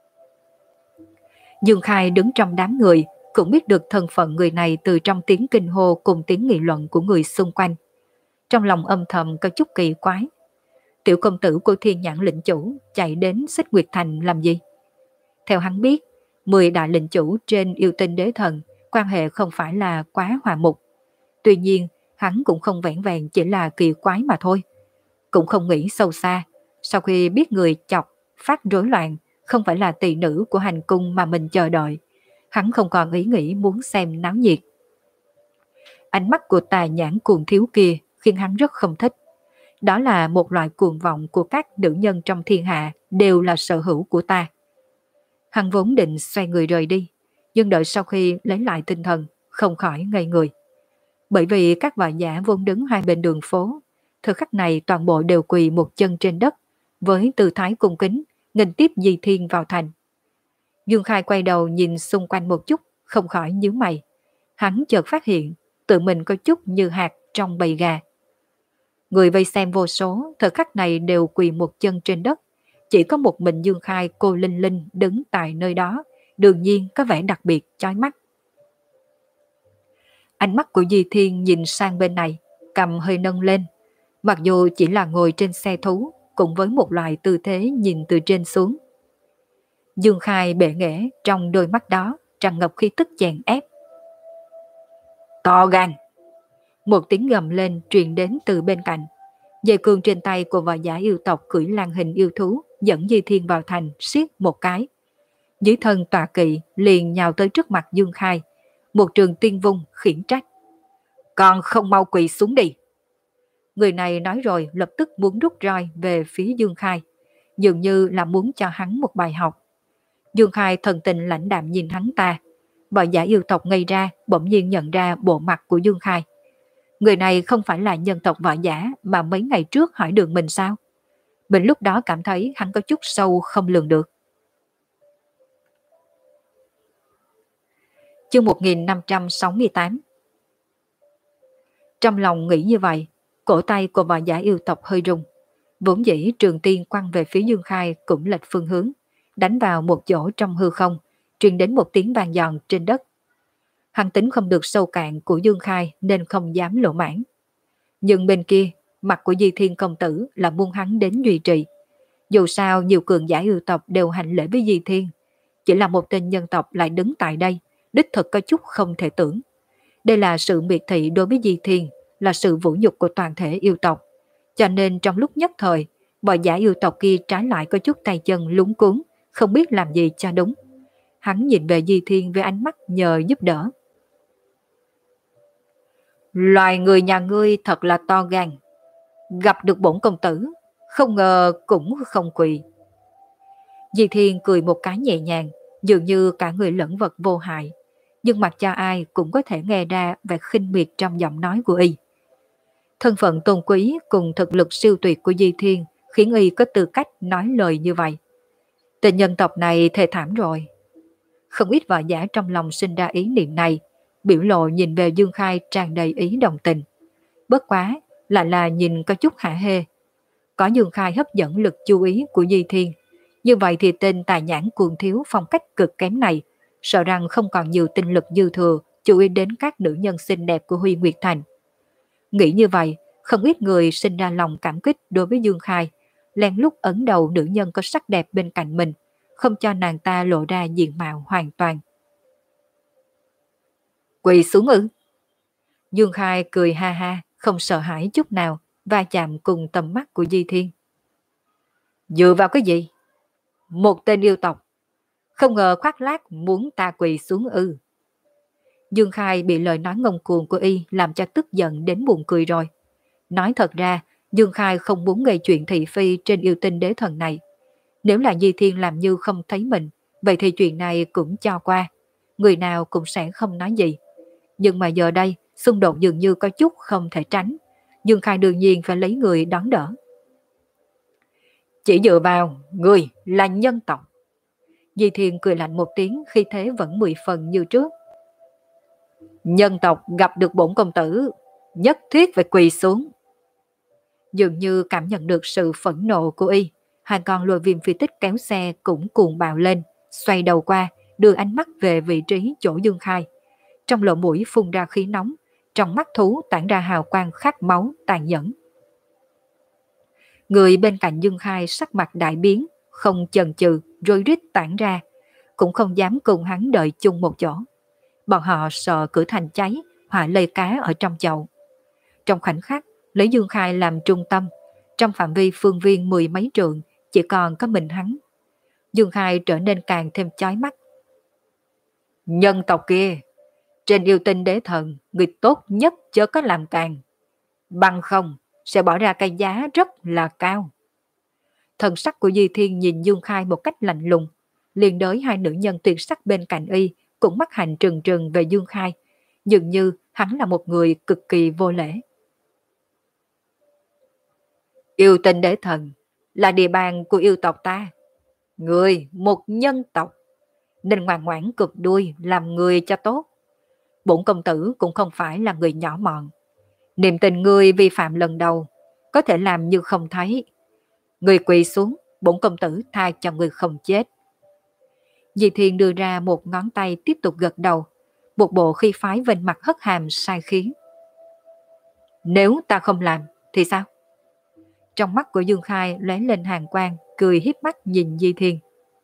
Speaker 1: Dương Khai đứng trong đám người, cũng biết được thân phận người này từ trong tiếng kinh hô cùng tiếng nghị luận của người xung quanh. Trong lòng âm thầm có chút kỳ quái. Tiểu công tử của Thiên Nhãn Lĩnh Chủ chạy đến Xích Nguyệt Thành làm gì? Theo hắn biết, mười đại lĩnh chủ trên yêu tinh đế thần quan hệ không phải là quá hòa mục. Tuy nhiên, hắn cũng không vẻn vẹn chỉ là kỳ quái mà thôi. cũng không nghĩ sâu xa. Sau khi biết người chọc phát rối loạn không phải là tỳ nữ của hành cung mà mình chờ đợi, hắn không còn ý nghĩ muốn xem náo nhiệt. Ánh mắt của tà nhãn cuồng thiếu kia khiến hắn rất không thích. Đó là một loại cuồng vọng của các nữ nhân trong thiên hạ đều là sở hữu của ta. Hắn vốn định xoay người rời đi, nhưng đợi sau khi lấy lại tinh thần, không khỏi ngây người. Bởi vì các vợ giả vốn đứng hai bên đường phố, thời khắc này toàn bộ đều quỳ một chân trên đất, với tư thái cung kính, nghênh tiếp Di Thiên vào thành. Dương Khai quay đầu nhìn xung quanh một chút, không khỏi nhíu mày. Hắn chợt phát hiện, tự mình có chút như hạt trong bầy gà. Người vây xem vô số, thời khắc này đều quỳ một chân trên đất. Chỉ có một mình Dương Khai cô Linh Linh đứng tại nơi đó, đương nhiên có vẻ đặc biệt chói mắt. Ánh mắt của Di Thiên nhìn sang bên này, cầm hơi nâng lên. Mặc dù chỉ là ngồi trên xe thú, cũng với một loại tư thế nhìn từ trên xuống. Dương Khai bệ nghệ trong đôi mắt đó, tràn ngập khí tức chèn ép. To gan! Một tiếng gầm lên truyền đến từ bên cạnh. Dây cương trên tay của võ giả yêu tộc cưỡi lang hình yêu thú dẫn Di Thiên vào thành siết một cái. Dưới thân tọa kỵ liền nhào tới trước mặt Dương Khai. Một trường tiên vung khiển trách. Còn không mau quỳ xuống đi. Người này nói rồi lập tức muốn rút roi về phía Dương Khai. Dường như là muốn cho hắn một bài học. Dương Khai thần tình lãnh đạm nhìn hắn ta. Võ giả yêu tộc ngây ra bỗng nhiên nhận ra bộ mặt của Dương Khai. Người này không phải là nhân tộc võ giả mà mấy ngày trước hỏi đường mình sao? Mình lúc đó cảm thấy hắn có chút sâu không lường được. Chương một nghìn năm trăm sáu mươi tám. Trong lòng nghĩ như vậy, cổ tay của võ giả yêu tộc hơi rung. Vốn dĩ trường tiên quăng về phía Dương Khai cũng lệch phương hướng, đánh vào một chỗ trong hư không, truyền đến một tiếng vang giòn trên đất. Hắn tính không được sâu cạn của Dương Khai nên không dám lộ mãn. Nhưng bên kia, mặt của Di Thiên công tử là buông hắn đến duy trì. Dù sao nhiều cường giả yêu tộc đều hành lễ với Di Thiên, chỉ là một tên nhân tộc lại đứng tại đây, đích thực có chút không thể tưởng. Đây là sự miệt thị đối với Di Thiên, là sự vũ nhục của toàn thể yêu tộc. Cho nên trong lúc nhất thời, bọn giả yêu tộc kia trái lại có chút tay chân lúng cuốn, không biết làm gì cho đúng. Hắn nhìn về Di Thiên với ánh mắt nhờ giúp đỡ. Loài người nhà ngươi thật là to gan. Gặp được bổn công tử, không ngờ cũng không quỳ. Di Thiên cười một cái nhẹ nhàng, dường như cả người lẫn vật vô hại. Nhưng mặc cho ai cũng có thể nghe ra vẻ khinh miệt trong giọng nói của y. Thân phận tôn quý cùng thực lực siêu tuyệt của Di Thiên khiến y có tư cách nói lời như vậy. Tên nhân tộc này thê thảm rồi. Không ít võ giả trong lòng sinh ra ý niệm này, biểu lộ nhìn về Dương Khai tràn đầy ý đồng tình. Bất quá, lại là nhìn có chút hả hê. Có Dương Khai hấp dẫn lực chú ý của Di Thiên. Như vậy thì tên tài nhãn cuồng thiếu phong cách cực kém này, sợ rằng không còn nhiều tinh lực dư thừa chú ý đến các nữ nhân xinh đẹp của Huy Nguyệt Thành. Nghĩ như vậy, không ít người sinh ra lòng cảm kích đối với Dương Khai, lén lút ấn đầu nữ nhân có sắc đẹp bên cạnh mình, không cho nàng ta lộ ra diện mạo hoàn toàn. Quỳ xuống ư? Dương Khai cười ha ha, không sợ hãi chút nào, va chạm cùng tầm mắt của Di Thiên. Dựa vào cái gì? Một tên yêu tộc, không ngờ khoác lác muốn ta quỳ xuống ư? Dương Khai bị lời nói ngông cuồng của y làm cho tức giận đến buồn cười rồi. Nói thật ra, Dương Khai không muốn gây chuyện thị phi trên yêu tinh đế thần này. Nếu là Di Thiên làm như không thấy mình, vậy thì chuyện này cũng cho qua. Người nào cũng sẽ không nói gì. Nhưng mà giờ đây, xung đột dường như có chút không thể tránh. Dương Khai đương nhiên phải lấy người đón đỡ. Chỉ dựa vào, người là nhân tộc. Di Thiên cười lạnh một tiếng, khi thế vẫn mười phần như trước. Nhân tộc gặp được bổn công tử, nhất thiết phải quỳ xuống. Dường như cảm nhận được sự phẫn nộ của y, hai con lôi viêm phi tích kéo xe cũng cuồng bạo lên, xoay đầu qua, đưa ánh mắt về vị trí chỗ Dương Khai. Trong lỗ mũi phun ra khí nóng, trong mắt thú tản ra hào quang khát máu tàn nhẫn. Người bên cạnh Dương Khai sắc mặt đại biến, không chần chừ, rối rít tản ra, cũng không dám cùng hắn đợi chung một chỗ. Bọn họ sợ cửa thành cháy, hỏa lây cá ở trong chậu. Trong khoảnh khắc, lấy Dương Khai làm trung tâm, Trong phạm vi phương viên mười mấy trượng, chỉ còn có mình hắn. Dương Khai trở nên càng thêm chói mắt. Nhân tộc kia, trên yêu tinh đế thần, người tốt nhất chớ có làm càng. Bằng không, sẽ bỏ ra cái giá rất là cao. Thần sắc của Di Thiên nhìn Dương Khai một cách lạnh lùng, liền đới hai nữ nhân tuyệt sắc bên cạnh y, cũng mắt hành trừng trừng về Dương Khai, dường như hắn là một người cực kỳ vô lễ. Yêu tinh đế thần là địa bàn của yêu tộc ta. Người một nhân tộc, nên ngoan ngoãn cụp đuôi làm người cho tốt. Bổn công tử cũng không phải là người nhỏ mọn. Niềm tình ngươi vi phạm lần đầu, có thể làm như không thấy. Người quỳ xuống, bổn công tử tha cho người không chết. Di Thiên đưa ra một ngón tay tiếp tục gật đầu, một bộ khi phái vênh mặt hất hàm sai khí. Nếu ta không làm, thì sao? Trong mắt của Dương Khai lóe lên hàn quang, cười hiếp mắt nhìn Di Thiên.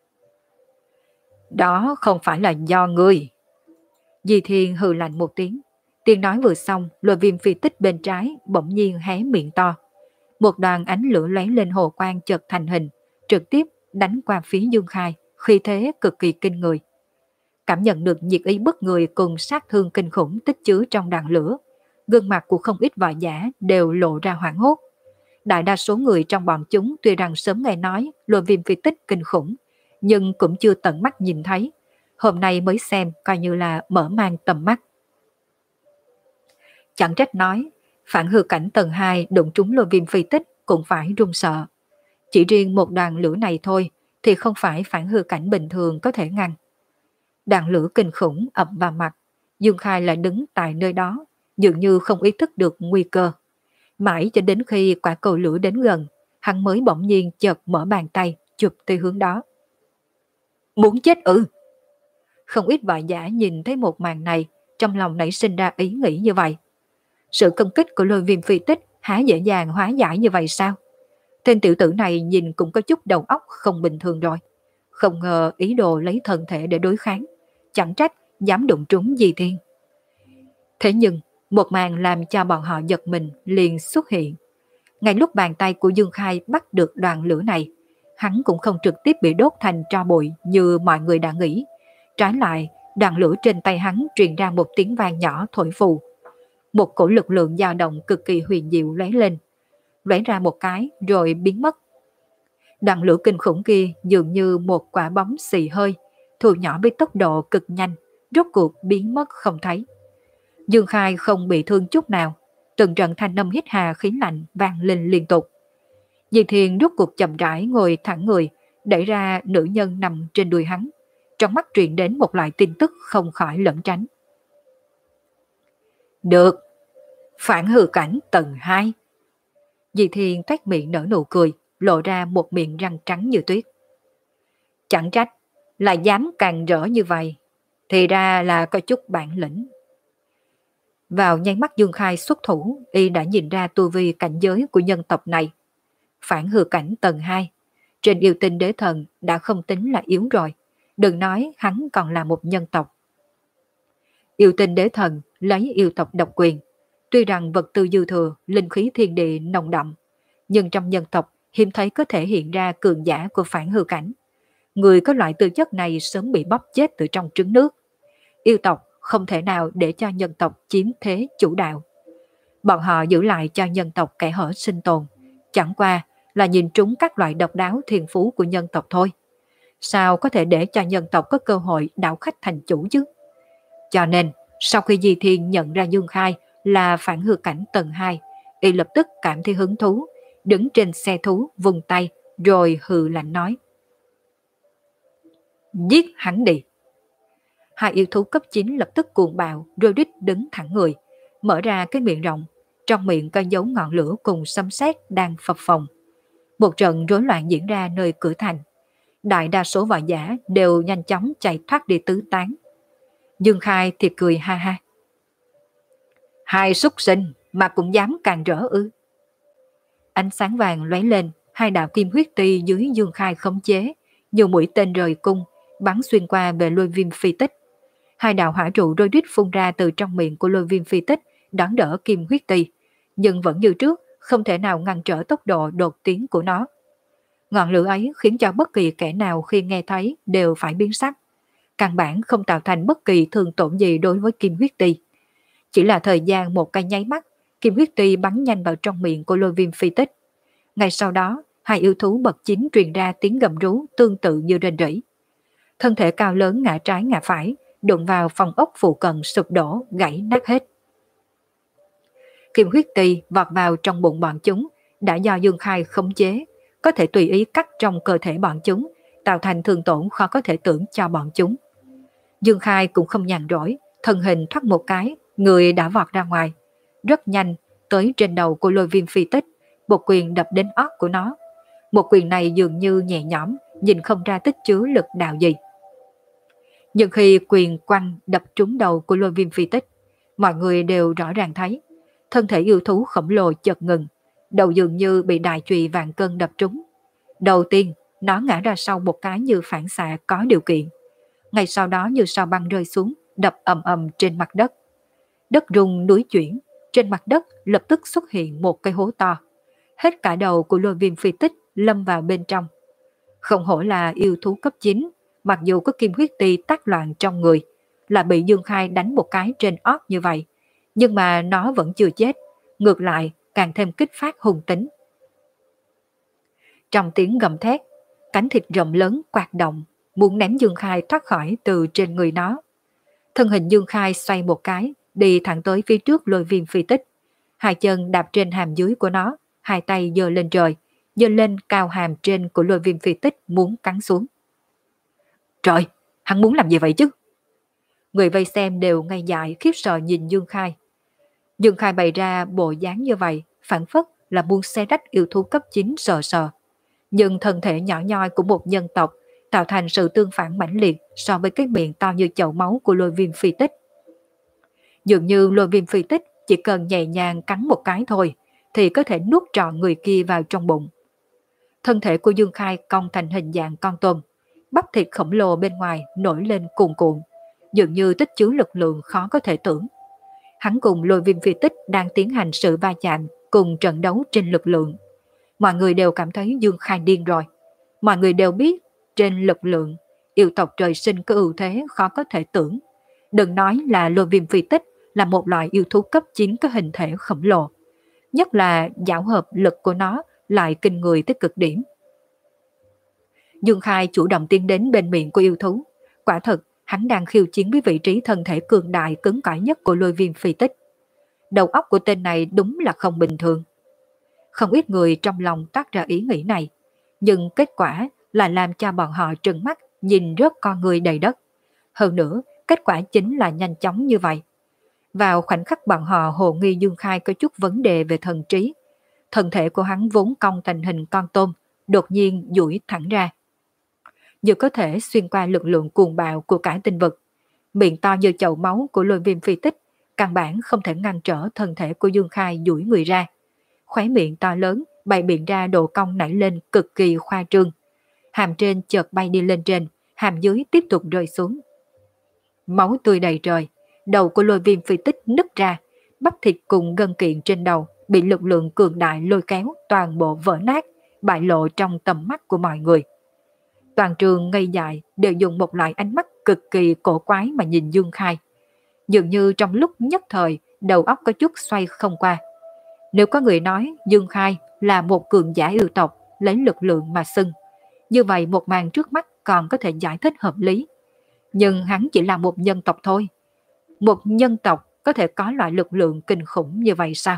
Speaker 1: Đó không phải là do ngươi. Di Thiên hừ lạnh một tiếng. Tiếng nói vừa xong, lôi viêm phi tích bên trái bỗng nhiên hé miệng to. Một đoàn ánh lửa lóe lên hồ quang chợt thành hình, trực tiếp đánh qua phía Dương Khai, khí thế cực kỳ kinh người. Cảm nhận được nhiệt ý bức người cùng sát thương kinh khủng tích chứa trong đàn lửa, gương mặt của không ít võ giả đều lộ ra hoảng hốt. Đại đa số người trong bọn chúng tuy rằng sớm nghe nói lôi viêm phi tích kinh khủng, nhưng cũng chưa tận mắt nhìn thấy. Hôm nay mới xem coi như là mở mang tầm mắt. Chẳng trách nói, phản hư cảnh tầng hai đụng trúng lôi viêm phi tích cũng phải run sợ. Chỉ riêng một đoàn lửa này thôi thì không phải phản hư cảnh bình thường có thể ngăn. Đàn lửa kinh khủng ập vào mặt, Dương Khai lại đứng tại nơi đó, dường như không ý thức được nguy cơ. Mãi cho đến khi quả cầu lửa đến gần, hắn mới bỗng nhiên chợt mở bàn tay chụp tới hướng đó. Muốn chết ư? Không ít võ giả nhìn thấy một màn này, trong lòng nảy sinh ra ý nghĩ như vậy. Sự công kích của lôi viêm phi tích há dễ dàng hóa giải như vậy sao? Tên tiểu tử này nhìn cũng có chút đầu óc không bình thường rồi. Không ngờ ý đồ lấy thân thể để đối kháng, chẳng trách dám đụng trúng Di Thiên. Thế nhưng, một màn làm cho bọn họ giật mình liền xuất hiện. Ngay lúc bàn tay của Dương Khai bắt được đoàn lửa này, hắn cũng không trực tiếp bị đốt thành tro bụi như mọi người đã nghĩ. Trái lại, đoàn lửa trên tay hắn truyền ra một tiếng vang nhỏ thổi phù. Một cổ lực lượng dao động cực kỳ huyền diệu lóe lên, lóe ra một cái rồi biến mất. Đoàn lửa kinh khủng kia dường như một quả bóng xì hơi, thu nhỏ với tốc độ cực nhanh, rốt cuộc biến mất không thấy. Dương Khai không bị thương chút nào, từng trận thanh âm hít hà khí lạnh vang lên liên tục. Di Thiên rốt cuộc chậm rãi ngồi thẳng người, đẩy ra nữ nhân nằm trên đùi hắn, trong mắt truyền đến một loại tin tức không khỏi lẩn tránh. Được, phản hư cảnh tầng hai. Di Thiên toét miệng nở nụ cười, lộ ra một miệng răng trắng như tuyết. Chẳng trách, là dám càng rỡ như vậy, thì ra là có chút bản lĩnh. Vào nháy mắt Dương Khai xuất thủ, y đã nhìn ra tu vi cảnh giới của nhân tộc này. Phản hư cảnh tầng hai, trên yêu tinh đế thần đã không tính là yếu rồi, đừng nói hắn còn là một nhân tộc. Yêu tinh đế thần lấy yêu tộc độc quyền, tuy rằng vật tư dư thừa, linh khí thiên địa nồng đậm, nhưng trong nhân tộc hiếm thấy có thể hiện ra cường giả của phản hư cảnh. Người có loại tư chất này sớm bị bóp chết từ trong trứng nước. Yêu tộc không thể nào để cho nhân tộc chiếm thế chủ đạo. Bọn họ giữ lại cho nhân tộc kẻ hở sinh tồn, chẳng qua là nhìn trúng các loại độc đáo thiên phú của nhân tộc thôi. Sao có thể để cho nhân tộc có cơ hội đảo khách thành chủ chứ? Cho nên, sau khi Di Thiên nhận ra Dương Khai là phản hư cảnh tầng hai, y lập tức cảm thấy hứng thú, đứng trên xe thú vùng tay rồi hừ lạnh nói. Giết hắn đi. Hai yêu thú cấp chín lập tức cuồng bạo, rồi đích đứng thẳng người, mở ra cái miệng rộng, trong miệng có dấu ngọn lửa cùng sấm sét đang phập phồng. Một trận rối loạn diễn ra nơi cửa thành. Đại đa số võ giả đều nhanh chóng chạy thoát đi tứ tán. Dương Khai thì cười ha ha. Hai súc sinh mà cũng dám càng rỡ ư? Ánh sáng vàng lóe lên, hai đạo kim huyết ti dưới Dương Khai khống chế, nhiều mũi tên rời cung, bắn xuyên qua về lôi viêm phi tích. Hai đạo hỏa trụ rôi rít phun ra từ trong miệng của lôi viêm phi tích, đón đỡ kim huyết ti, nhưng vẫn như trước, không thể nào ngăn trở tốc độ đột tiến của nó. Ngọn lửa ấy khiến cho bất kỳ kẻ nào khi nghe thấy đều phải biến sắc. Căn bản không tạo thành bất kỳ thương tổn gì đối với Kim Huyết Ti. Chỉ là thời gian một cái nháy mắt, Kim Huyết Ti bắn nhanh vào trong miệng của Lôi Viêm Phi Tích. Ngay sau đó, hai yêu thú bậc chín truyền ra tiếng gầm rú tương tự như rên rỉ. Thân thể cao lớn ngã trái ngã phải, đụng vào phòng ốc phụ cận sụp đổ, gãy nát hết. Kim Huyết Ti vọt vào trong bụng bọn chúng, đã do Dương Khai khống chế, có thể tùy ý cắt trong cơ thể bọn chúng, tạo thành thương tổn khó có thể tưởng cho bọn chúng. Dương Khai cũng không nhàn rỗi, thân hình thoát một cái, người đã vọt ra ngoài. Rất nhanh, tới trên đầu của Lôi Viêm Phi Tích, một quyền đập đến óc của nó. Một quyền này dường như nhẹ nhõm, nhìn không ra tích chứa lực đạo gì. Nhưng khi quyền quăng đập trúng đầu của Lôi Viêm Phi Tích, mọi người đều rõ ràng thấy, thân thể yêu thú khổng lồ chợt ngừng, đầu dường như bị đại chùy vạn cân đập trúng. Đầu tiên, nó ngã ra sau một cái như phản xạ có điều kiện. Ngay sau đó như sao băng rơi xuống, đập ầm ầm trên mặt đất. Đất rung núi chuyển, trên mặt đất lập tức xuất hiện một cái hố to. Hết cả đầu của Lôi Viêm Phi Tích lâm vào bên trong. Không hổ là yêu thú cấp chín, mặc dù có Kim Huyết Ti tác loạn trong người, là bị Dương Khai đánh một cái trên ót như vậy, nhưng mà nó vẫn chưa chết, ngược lại càng thêm kích phát hung tính. Trong tiếng gầm thét, cánh thịt rộng lớn quạt động, muốn ném Dương Khai thoát khỏi từ trên người nó. Thân hình Dương Khai xoay một cái, đi thẳng tới phía trước Lôi Viêm Phi Tích. Hai chân đạp trên hàm dưới của nó, hai tay giơ lên trời, giơ lên cao hàm trên của Lôi Viêm Phi Tích muốn cắn xuống. Trời, hắn muốn làm gì vậy chứ? Người vây xem đều ngây dại khiếp sợ nhìn Dương Khai. Dương Khai bày ra bộ dáng như vậy, phản phất là muốn xé rách yêu thú cấp chín sờ sờ. Nhưng thân thể nhỏ nhoi của một nhân tộc tạo thành sự tương phản mãnh liệt so với cái miệng to như chậu máu của Lôi Viêm Phi Tích. Dường như Lôi Viêm Phi Tích chỉ cần nhẹ nhàng cắn một cái thôi thì có thể nuốt trọn người kia vào trong bụng. Thân thể của Dương Khai cong thành hình dạng con tôm, bắp thịt khổng lồ bên ngoài nổi lên cuồn cuộn, dường như tích chứa lực lượng khó có thể tưởng. Hắn cùng Lôi Viêm Phi Tích đang tiến hành sự va chạm cùng trận đấu trên lực lượng. Mọi người đều cảm thấy Dương Khai điên rồi. Mọi người đều biết trên lực lượng, yêu tộc trời sinh có ưu thế khó có thể tưởng. Đừng nói là Lôi Viêm Phi Tích là một loại yêu thú cấp chín có hình thể khổng lồ. Nhất là giảo hợp lực của nó lại kinh người tới cực điểm. Dương Khai chủ động tiến đến bên miệng của yêu thú. Quả thật, hắn đang khiêu chiến với vị trí thân thể cường đại cứng cỏi nhất của Lôi Viêm Phi Tích. Đầu óc của tên này đúng là không bình thường. Không ít người trong lòng toát ra ý nghĩ này, nhưng kết quả là làm cho bọn họ trừng mắt nhìn rớt con người đầy đất. Hơn nữa, kết quả chính là nhanh chóng như vậy. Vào khoảnh khắc bọn họ hồ nghi Dương Khai có chút vấn đề về thần trí, thân thể của hắn vốn cong thành hình con tôm, đột nhiên duỗi thẳng ra. Dù có thể xuyên qua lực lượng cuồng bạo của cả tinh vực, miệng to như chậu máu của Lôi Viêm Phi Tích căn bản không thể ngăn trở thân thể của Dương Khai duỗi người ra. Khóe miệng to lớn bày biện ra độ cong nảy lên cực kỳ khoa trương. Hàm trên chợt bay đi lên trên, hàm dưới tiếp tục rơi xuống. Máu tươi đầy trời, đầu của Lôi Viêm Phi Tích nứt ra, bắp thịt cùng gân kiện trên đầu bị lực lượng cường đại lôi kéo toàn bộ vỡ nát, bại lộ trong tầm mắt của mọi người. Toàn trường ngây dại đều dùng một loại ánh mắt cực kỳ cổ quái mà nhìn Dương Khai. Dường như trong lúc nhất thời đầu óc có chút xoay không qua. Nếu có người nói Dương Khai là một cường giả yêu tộc lấy lực lượng mà xưng, như vậy một màn trước mắt còn có thể giải thích hợp lý. Nhưng hắn chỉ là một nhân tộc thôi. Một nhân tộc có thể có loại lực lượng kinh khủng như vậy sao?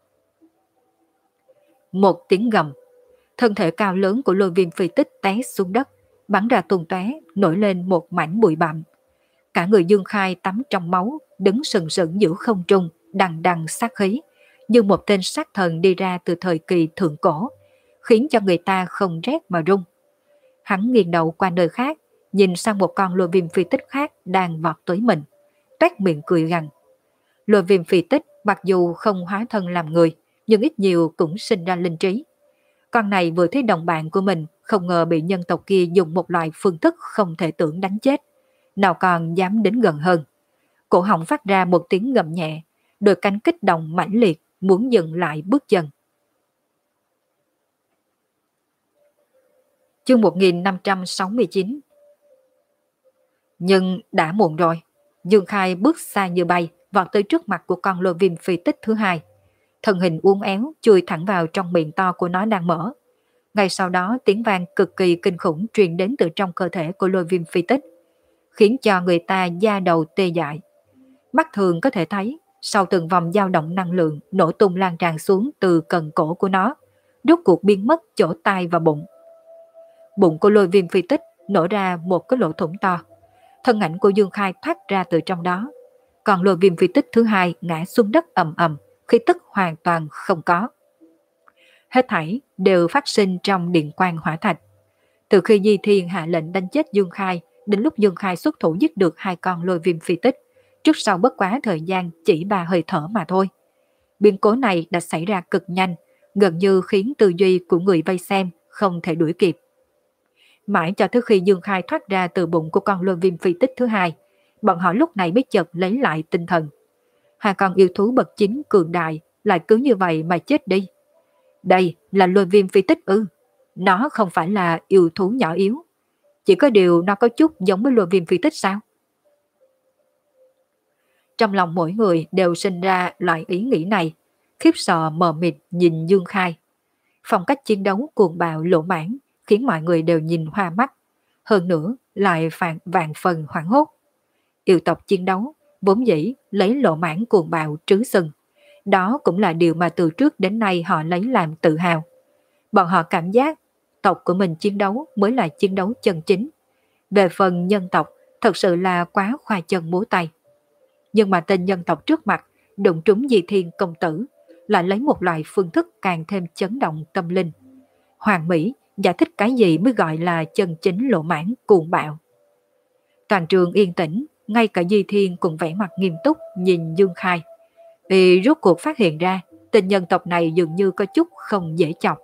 Speaker 1: Một tiếng gầm, thân thể cao lớn của Lôi Viêm Phi Tích té xuống đất, bắn ra tung tóe, nổi lên một mảnh bụi bặm. Cả người Dương Khai tắm trong máu, đứng sừng sững giữa không trung, đằng đằng sát khí, như một tên sát thần đi ra từ thời kỳ thượng cổ, khiến cho người ta không rét mà run. Hắn nghiêng đầu qua nơi khác, nhìn sang một con Lôi Viêm Phi Tích khác đang vọt tới mình, toét miệng cười gằn. Lôi Viêm Phi Tích mặc dù không hóa thân làm người, nhưng ít nhiều cũng sinh ra linh trí. Con này vừa thấy đồng bạn của mình, không ngờ bị nhân tộc kia dùng một loại phương thức không thể tưởng đánh chết, nào còn dám đến gần hơn. Cổ họng phát ra một tiếng gầm nhẹ, đôi cánh kích động mãnh liệt muốn dừng lại bước chân. Chương một nghìn năm trăm sáu mươi chín. Nhưng đã muộn rồi. Dương Khai bước xa như bay, vọt tới trước mặt của con lôi viêm phi tích thứ hai. Thân hình uốn éo chui thẳng vào trong miệng to của nó đang mở. Ngay sau đó tiếng vang cực kỳ kinh khủng truyền đến từ trong cơ thể của lôi viêm phi tích, khiến cho người ta da đầu tê dại. Mắt thường có thể thấy, sau từng vòng dao động năng lượng nổ tung lan tràn xuống từ cần cổ của nó, rốt cuộc biến mất chỗ tai và bụng. Bụng của lôi viêm phi tích nổ ra một cái lỗ thủng to. Thân ảnh của Dương Khai thoát ra từ trong đó. Còn lôi viêm phi tích thứ hai ngã xuống đất ầm ầm, khí tức hoàn toàn không có. Hết thảy đều phát sinh trong điện quang hỏa thạch. Từ khi Di Thiên hạ lệnh đánh chết Dương Khai, đến lúc Dương Khai xuất thủ giết được hai con lôi viêm phi tích, trước sau bất quá thời gian chỉ ba hơi thở mà thôi. Biến cố này đã xảy ra cực nhanh, gần như khiến tư duy của người vây xem không thể đuổi kịp. Mãi cho tới khi Dương Khai thoát ra từ bụng của con lôi viêm phi tích thứ hai, bọn họ lúc này mới chợt lấy lại tinh thần. Hai con yêu thú bậc chính cường đại lại cứ như vậy mà chết đi. Đây là lôi viêm phi tích ư? Nó không phải là yêu thú nhỏ yếu. Chỉ có điều nó có chút giống với lôi viêm phi tích sao? Trong lòng mỗi người đều sinh ra loại ý nghĩ này, khiếp sợ mờ mịt nhìn Dương Khai. Phong cách chiến đấu cuồng bạo lỗ mãn khiến mọi người đều nhìn hoa mắt, hơn nữa lại phản vạn phần hoảng hốt. Yêu tộc chiến đấu vốn dĩ lấy lỗ mãn cuồng bạo trứ sừng, đó cũng là điều mà từ trước đến nay họ lấy làm tự hào. Bọn họ cảm giác tộc của mình chiến đấu mới là chiến đấu chân chính. Về phần nhân tộc thật sự là quá khoa chân múa tay. Nhưng mà tên nhân tộc trước mặt đụng trúng Di Thiên công tử lại lấy một loại phương thức càng thêm chấn động tâm linh. Hoàng Mỹ giải thích cái gì mới gọi là chân chính lộ mãn cuồng bạo. Toàn trường yên tĩnh, ngay cả Di Thiên cũng vẻ mặt nghiêm túc nhìn Dương Khai. Vì rốt cuộc phát hiện ra tên nhân tộc này dường như có chút không dễ chọc.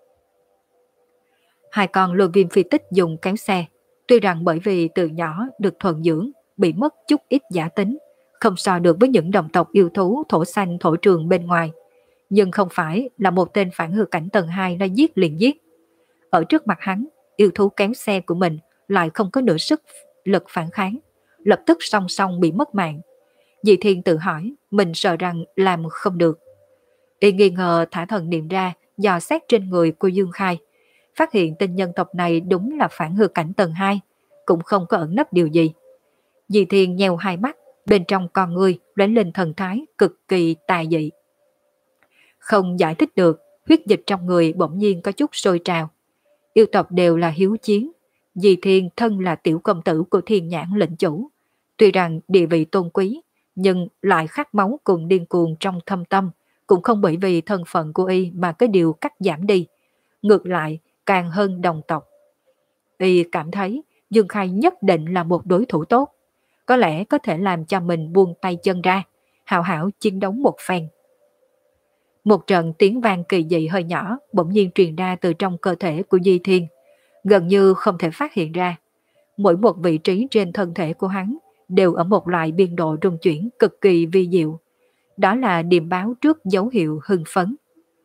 Speaker 1: Hai con lôi viêm phi tích dùng kéo xe, tuy rằng bởi vì từ nhỏ được thuần dưỡng, bị mất chút ít giả tính, không so được với những đồng tộc yêu thú thổ xanh thổ trường bên ngoài. Nhưng không phải là một tên phản hư cảnh tầng hai đã giết liền giết. Ở trước mặt hắn, yêu thú kéo xe của mình lại không có nửa sức lực phản kháng, lập tức song song bị mất mạng. Dị Thiên tự hỏi, mình sợ rằng làm không được. Y nghi ngờ thả thần niệm ra, dò xét trên người của Dương Khai, phát hiện tên nhân tộc này đúng là phản hư cảnh tầng hai, cũng không có ẩn nấp điều gì. Dị Thiên nheo hai mắt, bên trong con người lóe lên thần thái cực kỳ tà dị. Không giải thích được, huyết dịch trong người bỗng nhiên có chút sôi trào. Yêu tộc đều là hiếu chiến. Dị Thiên thân là tiểu công tử của Thiên Nhãn lệnh chủ. Tuy rằng địa vị tôn quý, nhưng lại khát máu cùng điên cuồng trong thâm tâm, cũng không bởi vì thân phận của y mà cái điều cắt giảm đi. Ngược lại, càng hơn đồng tộc. Y cảm thấy Dương Khai nhất định là một đối thủ tốt. Có lẽ có thể làm cho mình buông tay chân ra, hào hảo chiến đấu một phen. Một trận tiếng vang kỳ dị hơi nhỏ bỗng nhiên truyền ra từ trong cơ thể của Di Thiên, gần như không thể phát hiện ra. Mỗi một vị trí trên thân thể của hắn đều ở một loại biên độ rung chuyển cực kỳ vi diệu. Đó là điềm báo trước dấu hiệu hưng phấn.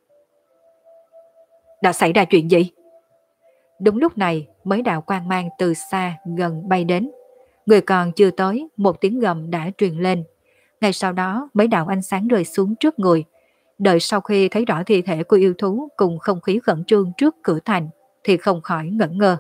Speaker 1: Đã xảy ra chuyện gì? Đúng lúc này, mấy đạo quang mang từ xa gần bay đến. Người còn chưa tới, một tiếng gầm đã truyền lên. Ngay sau đó, mấy đạo ánh sáng rơi xuống trước người. Đợi sau khi thấy rõ thi thể của yêu thú cùng không khí khẩn trương trước cửa thành, thì không khỏi ngẩn ngơ.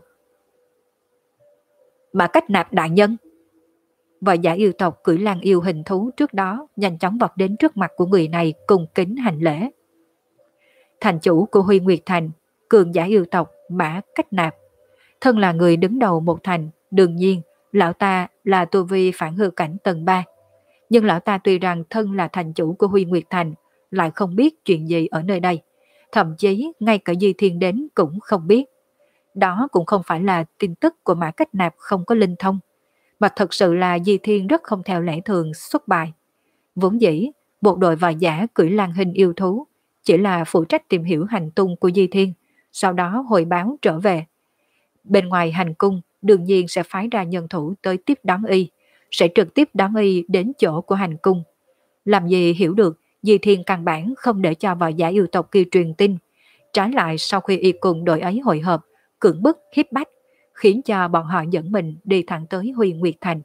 Speaker 1: Mà Cách Nạp đại nhân. Vợ giả yêu tộc cưỡi lang yêu hình thú trước đó nhanh chóng vọt đến trước mặt của người này cùng kính hành lễ. Thành chủ của Huy Nguyệt Thành, cường giả yêu tộc Mã Cách Nạp. Thân là người đứng đầu một thành, đương nhiên lão ta là tu vi phản hư cảnh tầng ba. Nhưng lão ta tuy rằng thân là thành chủ của Huy Nguyệt Thành, lại không biết chuyện gì ở nơi đây. Thậm chí ngay cả Di Thiên đến cũng không biết. Đó cũng không phải là tin tức của Mã Cách Nạp không có linh thông, mà thật sự là Di Thiên rất không theo lẽ thường xuất bài. Vốn dĩ, một đội võ giả cưỡi lang hình yêu thú chỉ là phụ trách tìm hiểu hành tung của Di Thiên, sau đó hồi báo trở về. Bên ngoài hành cung đương nhiên sẽ phái ra nhân thủ tới tiếp đón y, sẽ trực tiếp đón y đến chỗ của hành cung. Làm gì hiểu được Di Thiên căn bản không để cho võ giả yêu tộc kia truyền tin. Trái lại sau khi y cùng đội ấy hội hợp, cưỡng bức, hiếp bách, khiến cho bọn họ dẫn mình đi thẳng tới Huy Nguyệt Thành.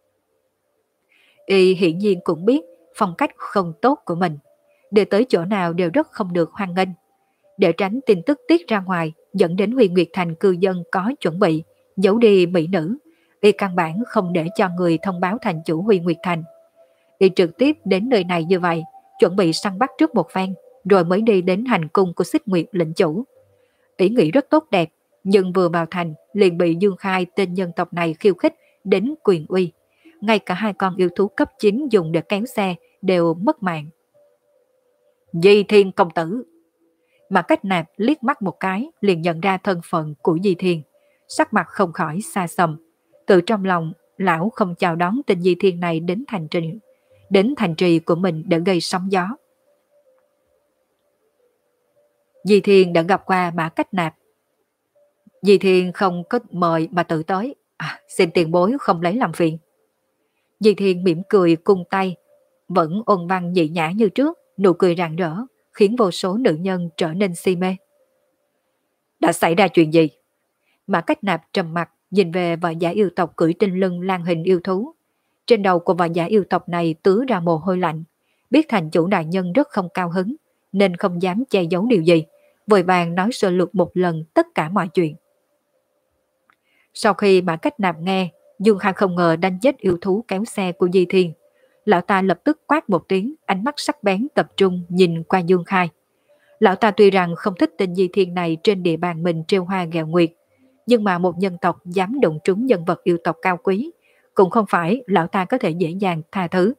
Speaker 1: Y hiển nhiên cũng biết phong cách không tốt của mình, để tới chỗ nào đều rất không được hoan nghênh. Để tránh tin tức tiết ra ngoài dẫn đến Huy Nguyệt Thành cư dân có chuẩn bị giấu đi mỹ nữ, Y căn bản không để cho người thông báo thành chủ Huy Nguyệt Thành. Y trực tiếp đến nơi này như vậy, chuẩn bị săn bắt trước một phen, rồi mới đi đến hành cung của Xích Nguyệt lĩnh chủ. Ý nghĩ rất tốt đẹp, nhưng vừa vào thành liền bị Dương Khai tên nhân tộc này khiêu khích đến quyền uy. Ngay cả hai con yêu thú cấp chín dùng để kéo xe đều mất mạng. Di Thiên công tử. Mà Cách Nạp liếc mắt một cái liền nhận ra thân phận của Di Thiên, sắc mặt không khỏi xa xăm. Từ trong lòng lão không chào đón tên Di Thiên này đến thành trì, đến thành trì của mình để gây sóng gió. Di Thiên đã gặp qua Mã Cách Nạp. Di Thiên không có mời mà tự tới, à, xin tiền bối không lấy làm phiền. Di Thiên mỉm cười cung tay, vẫn ôn văn nhị nhã như trước, nụ cười rạng rỡ, khiến vô số nữ nhân trở nên si mê. Đã xảy ra chuyện gì? Mã Cách Nạp trầm mặt nhìn về võ giả yêu tộc cưỡi trên lưng lang hình yêu thú. Trên đầu của võ giả yêu tộc này tứa ra mồ hôi lạnh, biết thành chủ đại nhân rất không cao hứng, nên không dám che giấu điều gì, vội vàng nói sơ lược một lần tất cả mọi chuyện. Sau khi Mã Cách Nạp nghe, Dương Khai không ngờ đánh chết yêu thú kéo xe của Di Thiên. Lão ta lập tức quát một tiếng, ánh mắt sắc bén tập trung nhìn qua Dương Khai. Lão ta tuy rằng không thích tên Di Thiên này trên địa bàn mình trêu hoa ghẹo nguyệt, nhưng mà một nhân tộc dám đụng trúng nhân vật yêu tộc cao quý, cũng không phải lão ta có thể dễ dàng tha thứ.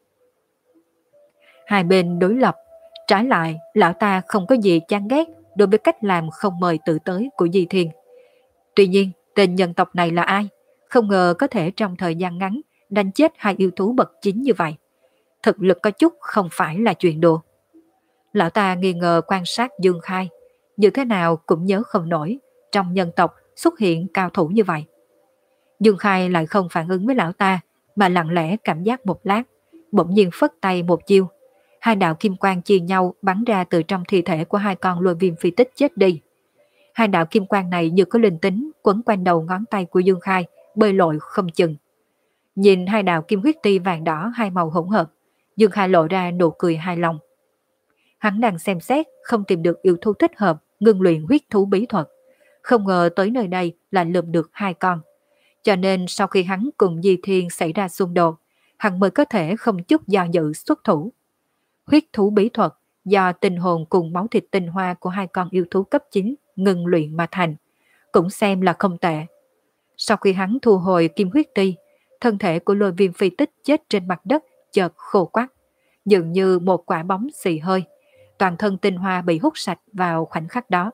Speaker 1: Hai bên đối lập, trái lại lão ta không có gì chán ghét đối với cách làm không mời tự tới của Di Thiên. Tuy nhiên, tên nhân tộc này là ai? Không ngờ có thể trong thời gian ngắn đánh chết hai yêu thú bậc chính như vậy. Thực lực có chút không phải là chuyện đùa. Lão ta nghi ngờ quan sát Dương Khai, như thế nào cũng nhớ không nổi trong nhân tộc xuất hiện cao thủ như vậy. Dương Khai lại không phản ứng với lão ta, mà lặng lẽ cảm giác một lát, bỗng nhiên phất tay một chiêu. Hai đạo kim quang chia nhau bắn ra từ trong thi thể của hai con lôi viêm phi tích chết đi. Hai đạo kim quang này như có linh tính quấn quanh đầu ngón tay của Dương Khai, bơi lội không chừng. Nhìn hai đạo kim huyết ti vàng đỏ hai màu hỗn hợp, Dương Khai lộ ra nụ cười hài lòng. Hắn đang xem xét không tìm được yêu thú thích hợp ngưng luyện huyết thú bí thuật, không ngờ tới nơi đây là lượm được hai con. Cho nên sau khi hắn cùng Di Thiên xảy ra xung đột, hắn mới có thể không chút do dự xuất thủ. Huyết thú bí thuật do tinh hồn cùng máu thịt tinh hoa của hai con yêu thú cấp chín ngưng luyện mà thành, cũng xem là không tệ. Sau khi hắn thu hồi kim huyết ti, thân thể của lôi viêm phi tích chết trên mặt đất chợt khô quắt, dường như một quả bóng xì hơi, toàn thân tinh hoa bị hút sạch vào khoảnh khắc đó.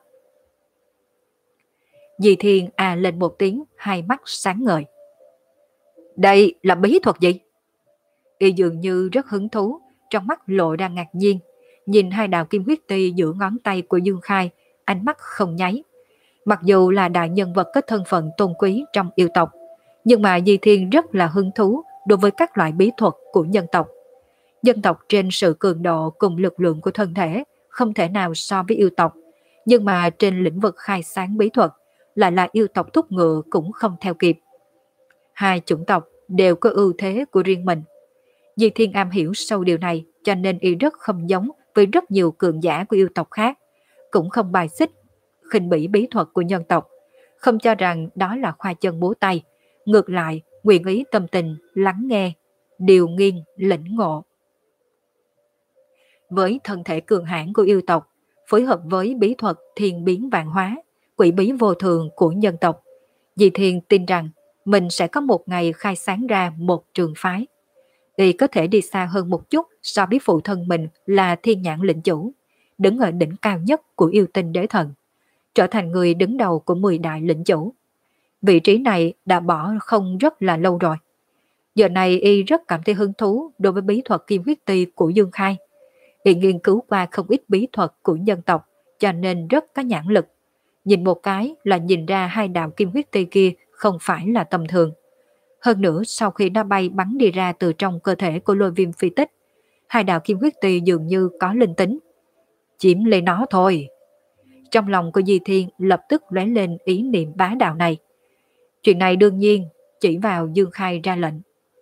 Speaker 1: Di Thiên à lên một tiếng, hai mắt sáng ngời. Đây là bí thuật gì? Y dường như rất hứng thú, trong mắt lộ ra ngạc nhiên, nhìn hai đạo kim huyết ti giữa ngón tay của Dương Khai, ánh mắt không nháy. Mặc dù là đại nhân vật có thân phận tôn quý trong yêu tộc, nhưng mà Di Thiên rất là hứng thú đối với các loại bí thuật của nhân tộc. Nhân tộc trên sự cường độ cùng lực lượng của thân thể không thể nào so với yêu tộc, nhưng mà trên lĩnh vực khai sáng bí thuật lại là yêu tộc thúc ngựa cũng không theo kịp. Hai chủng tộc đều có ưu thế của riêng mình. Di Thiên am hiểu sâu điều này, cho nên y rất không giống với rất nhiều cường giả của yêu tộc khác, cũng không bài xích khinh bỉ bí thuật của nhân tộc, không cho rằng đó là khoa chân múa tay, ngược lại nguyện ý tâm tình lắng nghe, điều nghiên lĩnh ngộ. Với thân thể cường hãn của yêu tộc, phối hợp với bí thuật thiên biến vạn hóa, quỷ bí vô thường của nhân tộc, Di Thiên tin rằng mình sẽ có một ngày khai sáng ra một trường phái. Y có thể đi xa hơn một chút so với phụ thân mình là Thiên Nhãn lĩnh chủ, đứng ở đỉnh cao nhất của yêu tinh đế thần, trở thành người đứng đầu của mười đại lĩnh chủ. Vị trí này đã bỏ không rất là lâu rồi. Giờ này Y rất cảm thấy hứng thú đối với bí thuật kim huyết ti của Dương Khai. Y nghiên cứu qua không ít bí thuật của nhân tộc, cho nên rất có nhãn lực. Nhìn một cái là nhìn ra hai đạo kim huyết ti kia không phải là tầm thường. Hơn nữa sau khi nó bay bắn đi ra từ trong cơ thể của lôi viêm phi tích, hai đạo kim huyết ti dường như có linh tính. Chiếm lấy nó thôi. Trong lòng của Di Thiên lập tức lóe lên ý niệm bá đạo này. Chuyện này đương nhiên chỉ vào Dương Khai ra lệnh.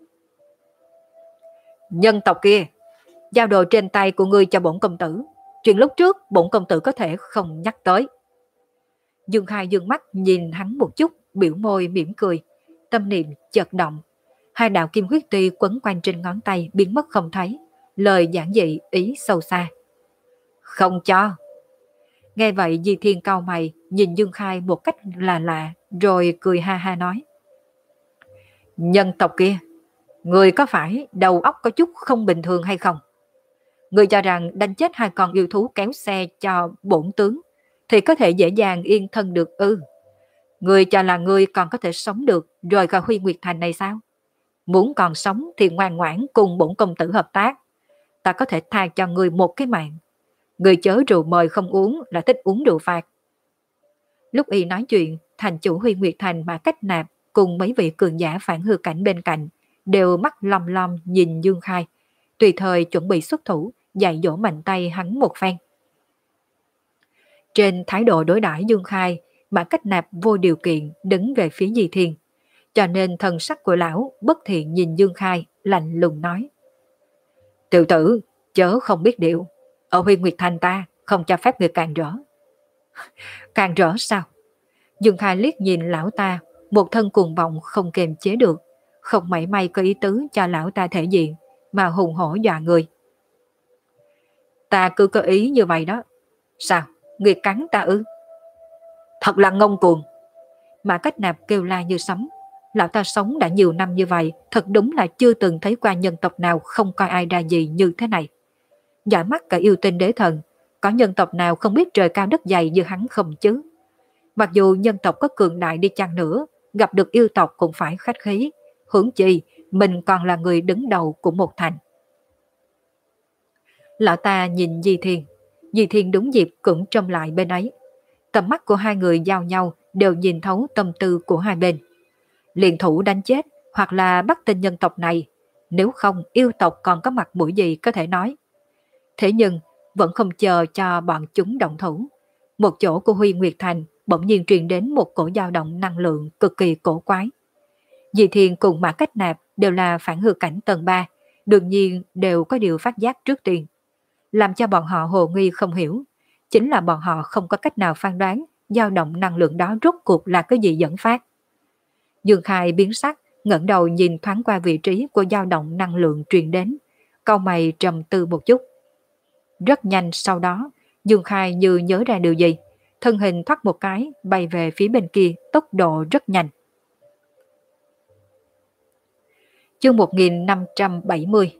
Speaker 1: Nhân tộc kia, giao đồ trên tay của ngươi cho bổn công tử. Chuyện lúc trước bổn công tử có thể không nhắc tới. Dương Khai dương mắt nhìn hắn một chút, biểu môi mỉm cười. Tâm niệm chợt động. Hai đạo kim huyết ti quấn quanh trên ngón tay biến mất không thấy. Lời giản dị ý sâu xa. Không cho. Nghe vậy Di Thiên cau mày nhìn Dương Khai một cách là lạ, rồi cười ha ha nói. Nhân tộc kia, người có phải đầu óc có chút không bình thường hay không? Người cho rằng đánh chết hai con yêu thú kéo xe cho bổn tướng thì có thể dễ dàng yên thân được ư? Người cho là người còn có thể sống được rời khỏi Huy Nguyệt Thành này sao? Muốn còn sống thì ngoan ngoãn cùng bổn công tử hợp tác. Ta có thể tha cho người một cái mạng. Người chớ rượu mời không uống là thích uống rượu phạt. Lúc y nói chuyện, thành chủ Huy Nguyệt Thành Mã Cách Nạp cùng mấy vị cường giả phản hư cảnh bên cạnh đều mắt lom lom nhìn Dương Khai, tùy thời chuẩn bị xuất thủ, dạy dỗ mạnh tay hắn một phen. Trên thái độ đối đãi Dương Khai, Mã Cách Nạp vô điều kiện đứng về phía Di Thiên, cho nên thần sắc của lão bất thiện nhìn Dương Khai, lạnh lùng nói. Tiểu tử, chớ không biết điều, ở Huy Nguyệt Thành ta không cho phép người càng rỡ. Càng rỡ sao? Dương Khai liếc nhìn lão ta, một thân cuồng vọng không kềm chế được, không mảy may có ý tứ cho lão ta thể diện, mà hùng hổ dọa người. Ta cứ có ý như vậy đó. Sao? Người cắn ta ư? Thật là ngông cuồng. Mã Cách Nạp kêu la như sấm. Lão ta sống đã nhiều năm như vậy, thật đúng là chưa từng thấy qua nhân tộc nào không coi ai ra gì như thế này. Giả mắt cả yêu tinh đế thần, có nhân tộc nào không biết trời cao đất dày như hắn không chứ? Mặc dù nhân tộc có cường đại đi chăng nữa, gặp được yêu tộc cũng phải khách khí. Huống chi, mình còn là người đứng đầu của một thành. Lão ta nhìn Di Thiên. Di Thiên đúng dịp cũng trông lại bên ấy. Tầm mắt của hai người giao nhau đều nhìn thấu tâm tư của hai bên. Liên thủ đánh chết hoặc là bắt tên nhân tộc này. Nếu không yêu tộc còn có mặt mũi gì có thể nói. Thế nhưng vẫn không chờ cho bọn chúng động thủ. Một chỗ của Huy Nguyệt Thành bỗng nhiên truyền đến một cổ dao động năng lượng cực kỳ cổ quái. Di Thiên cùng Mã Cách Nạp đều là phản hư cảnh tầng ba, đương nhiên đều có điều phát giác trước tiên. Làm cho bọn họ hồ nghi không hiểu, chính là bọn họ không có cách nào phán đoán dao động năng lượng đó rốt cuộc là cái gì dẫn phát. Dương Khai biến sắc, ngẩng đầu nhìn thoáng qua vị trí của dao động năng lượng truyền đến, cau mày trầm tư một chút. Rất nhanh sau đó, Dương Khai như nhớ ra điều gì, thân hình thoát một cái bay về phía bên kia, tốc độ rất nhanh. Chương một nghìn năm trăm bảy mươi.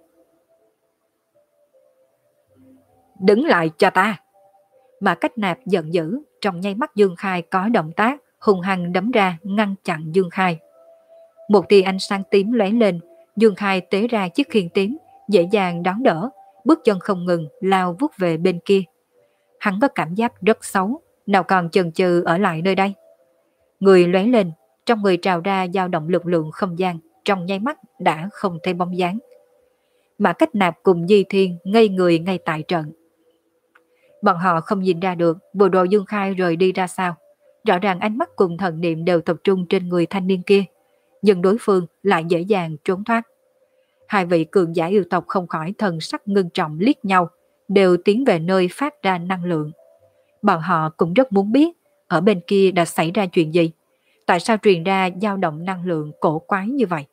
Speaker 1: Đứng lại cho ta. Mà Cách Nạp giận dữ, trong nháy mắt Dương Khai có động tác, hung hăng đấm ra ngăn chặn Dương Khai. Một tia ánh sáng tím lóe lên, Dương Khai tế ra chiếc khiên tím, dễ dàng đón đỡ, bước chân không ngừng lao vút về bên kia. Hắn có cảm giác rất xấu, nào còn chần chừ ở lại nơi đây. Người lóe lên, trong người trào ra dao động lực lượng không gian, trong nháy mắt đã không thấy bóng dáng. Mà Cách Nạp cùng Di Thiên ngây người ngay tại trận. Bọn họ không nhìn ra được bộ đồ Dương Khai rời đi ra sao. Rõ ràng ánh mắt cùng thần niệm đều tập trung trên người thanh niên kia, nhưng đối phương lại dễ dàng trốn thoát. Hai vị cường giả yêu tộc không khỏi thần sắc ngưng trọng liếc nhau, đều tiến về nơi phát ra năng lượng. Bọn họ cũng rất muốn biết ở bên kia đã xảy ra chuyện gì, tại sao truyền ra dao động năng lượng cổ quái như vậy.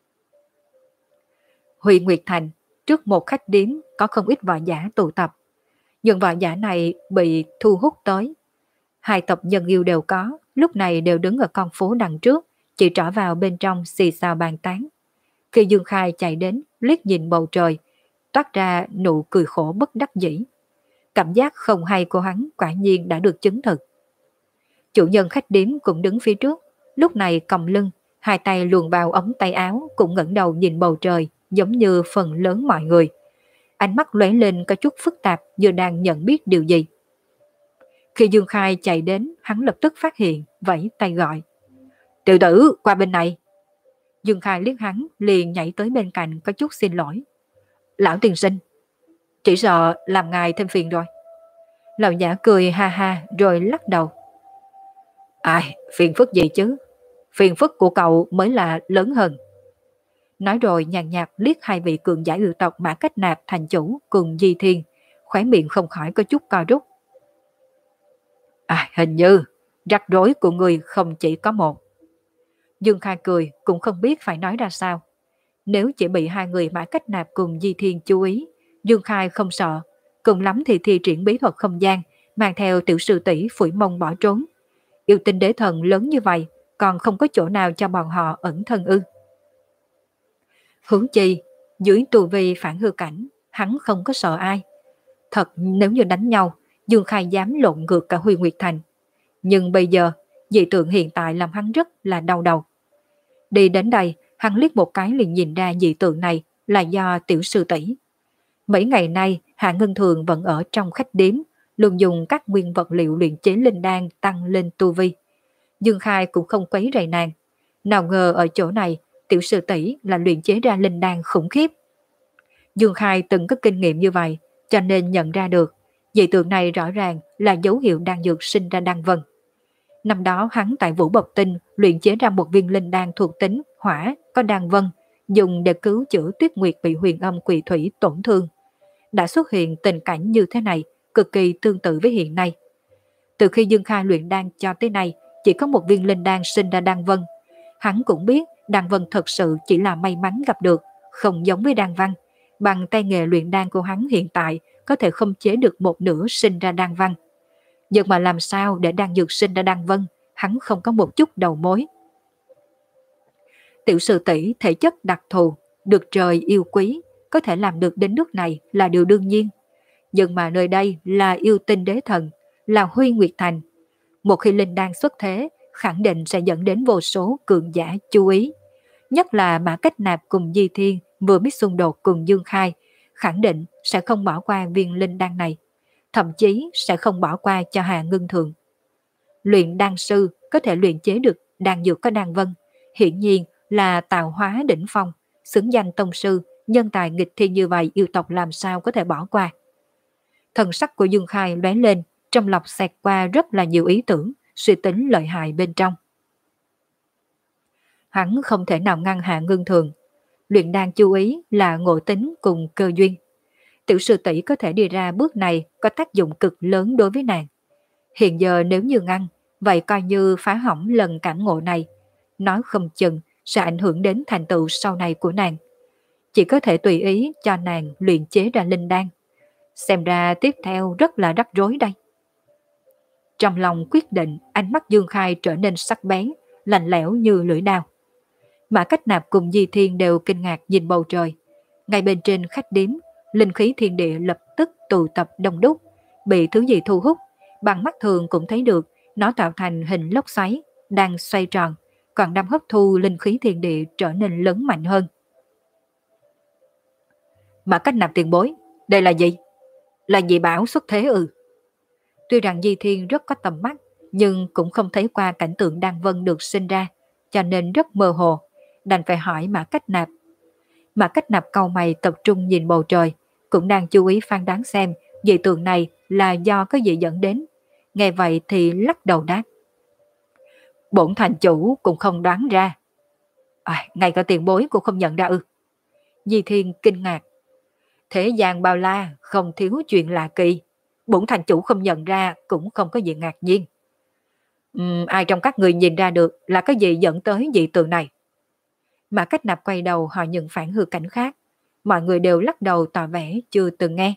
Speaker 1: Huy Nguyệt Thành, trước một khách điếm có không ít võ giả tụ tập. Nhưng võ giả này bị thu hút tới. Hai tộc nhân yêu đều có, lúc này đều đứng ở con phố đằng trước, chỉ trỏ vào bên trong xì xào bàn tán. Khi Dương Khai chạy đến, liếc nhìn bầu trời, toát ra nụ cười khổ bất đắc dĩ. Cảm giác không hay của hắn quả nhiên đã được chứng thực. Chủ nhân khách điếm cũng đứng phía trước, lúc này còng lưng, hai tay luồn vào ống tay áo, cũng ngẩng đầu nhìn bầu trời, giống như phần lớn mọi người. Ánh mắt lóe lên có chút phức tạp, như đang nhận biết điều gì. Khi Dương Khai chạy đến, hắn lập tức phát hiện, vẫy tay gọi. Tiểu tử, qua bên này. Dương Khai liếc hắn, liền nhảy tới bên cạnh có chút xin lỗi. Lão tiên sinh, chỉ sợ làm ngài thêm phiền rồi. Lão giả cười ha ha rồi lắc đầu. Ai, phiền phức gì chứ? Phiền phức của cậu mới là lớn hơn. Nói rồi nhàn nhạt liếc hai vị cường giả yêu tộc Mã Cách Nạp thành chủ cùng Di Thiên, khóe miệng không khỏi có chút co rút. À, hình như rắc rối của người không chỉ có một. Dương Khai cười cũng không biết phải nói ra sao. Nếu chỉ bị hai người Mã Cách Nạp cùng Di Thiên chú ý, Dương Khai không sợ, cùng lắm thì thi triển bí thuật không gian, mang theo tiểu sư tỷ phủi mông bỏ trốn. Yêu tinh đế thần lớn như vậy, còn không có chỗ nào cho bọn họ ẩn thân ư. Huống chi, dưới tu vi phản hư cảnh, hắn không có sợ ai. Thật nếu như đánh nhau, Dương Khai dám lộn ngược cả Huy Nguyệt Thành. Nhưng bây giờ, dị tượng hiện tại làm hắn rất là đau đầu. Đi đến đây, hắn liếc một cái liền nhìn ra dị tượng này là do tiểu sư tỷ. Mấy ngày nay, Hạ Ngân Thường vẫn ở trong khách điếm, luôn dùng các nguyên vật liệu luyện chế linh đan tăng lên tu vi. Dương Khai cũng không quấy rầy nàng. Nào ngờ ở chỗ này, tiểu sư tỷ là luyện chế ra linh đan khủng khiếp. Dương Khai từng có kinh nghiệm như vậy, cho nên nhận ra được, dị tượng này rõ ràng là dấu hiệu đan dược sinh ra đan vân. Năm đó hắn tại Vũ Bộc Tinh luyện chế ra một viên linh đan thuộc tính hỏa có đan vân, dùng để cứu chữa Tuyết Nguyệt bị huyền âm quỷ thủy tổn thương. Đã xuất hiện tình cảnh như thế này, cực kỳ tương tự với hiện nay. Từ khi Dương Khai luyện đan cho tới nay, chỉ có một viên linh đan sinh ra đan vân. Hắn cũng biết đan vân thật sự chỉ là may mắn gặp được, không giống với đan văn. Bằng tay nghề luyện đan của hắn hiện tại có thể không chế được một nửa sinh ra đan văn. Nhưng mà làm sao để đan dược sinh ra đan vân, hắn không có một chút đầu mối. Tiểu sư tỷ thể chất đặc thù, được trời yêu quý, có thể làm được đến nước này là điều đương nhiên. Nhưng mà nơi đây là yêu tinh đế thần, là Huy Nguyệt Thành. Một khi linh đan xuất thế, khẳng định sẽ dẫn đến vô số cường giả chú ý. Nhất là Mã Cách Nạp cùng Di Thiên vừa biết xung đột cùng Dương Khai, khẳng định sẽ không bỏ qua viên linh đan này. Thậm chí sẽ không bỏ qua cho Hà Ngân Thường. Luyện đan sư có thể luyện chế được đan dược có đan vân, hiển nhiên là tạo hóa đỉnh phong, xứng danh tông sư, nhân tài nghịch thiên như vậy yêu tộc làm sao có thể bỏ qua. Thần sắc của Dương Khai lóe lên, trong lòng xẹt qua rất là nhiều ý tưởng, suy tính lợi hại bên trong. Hắn không thể nào ngăn Hạ Ngân Thường. Luyện đan chú ý là ngộ tính cùng cơ duyên. Tiểu sư tỷ có thể đi ra bước này có tác dụng cực lớn đối với nàng. Hiện giờ nếu như ngăn, vậy coi như phá hỏng lần cảm ngộ này. Nói không chừng sẽ ảnh hưởng đến thành tựu sau này của nàng. Chỉ có thể tùy ý cho nàng luyện chế ra linh đan. Xem ra tiếp theo rất là rắc rối đây. Trong lòng quyết định, ánh mắt Dương Khai trở nên sắc bén, lạnh lẽo như lưỡi đao. Mã Cách Nạp cùng Di Thiên đều kinh ngạc nhìn bầu trời. Ngay bên trên khách điếm, linh khí thiên địa lập tức tụ tập đông đúc, bị thứ gì thu hút, bằng mắt thường cũng thấy được nó tạo thành hình lốc xoáy, đang xoay tròn, còn đang hấp thu linh khí thiên địa trở nên lớn mạnh hơn. Mã Cách Nạp tiền bối, đây là gì? Là dị bảo xuất thế ư? Tuy rằng Di Thiên rất có tầm mắt, nhưng cũng không thấy qua cảnh tượng đan vân được sinh ra, cho nên rất mơ hồ, đành phải hỏi Mã Cách Nạp. Mã Cách Nạp cau mày tập trung nhìn bầu trời, cũng đang chú ý phán đoán xem dị tượng này là do có gì dẫn đến. Nghe vậy thì lắc đầu đáp. Bổn thành chủ cũng không đoán ra. À, ngay cả tiền bối cũng không nhận ra ư? Di Thiên kinh ngạc. Thế gian bao la không thiếu chuyện lạ kỳ. Bổn thành chủ không nhận ra cũng không có gì ngạc nhiên. Uhm, ai trong các người nhìn ra được là cái gì dẫn tới dị tượng này? Mã Cách Nạp quay đầu hỏi những phản hư cảnh khác. Mọi người đều lắc đầu tỏ vẻ chưa từng nghe.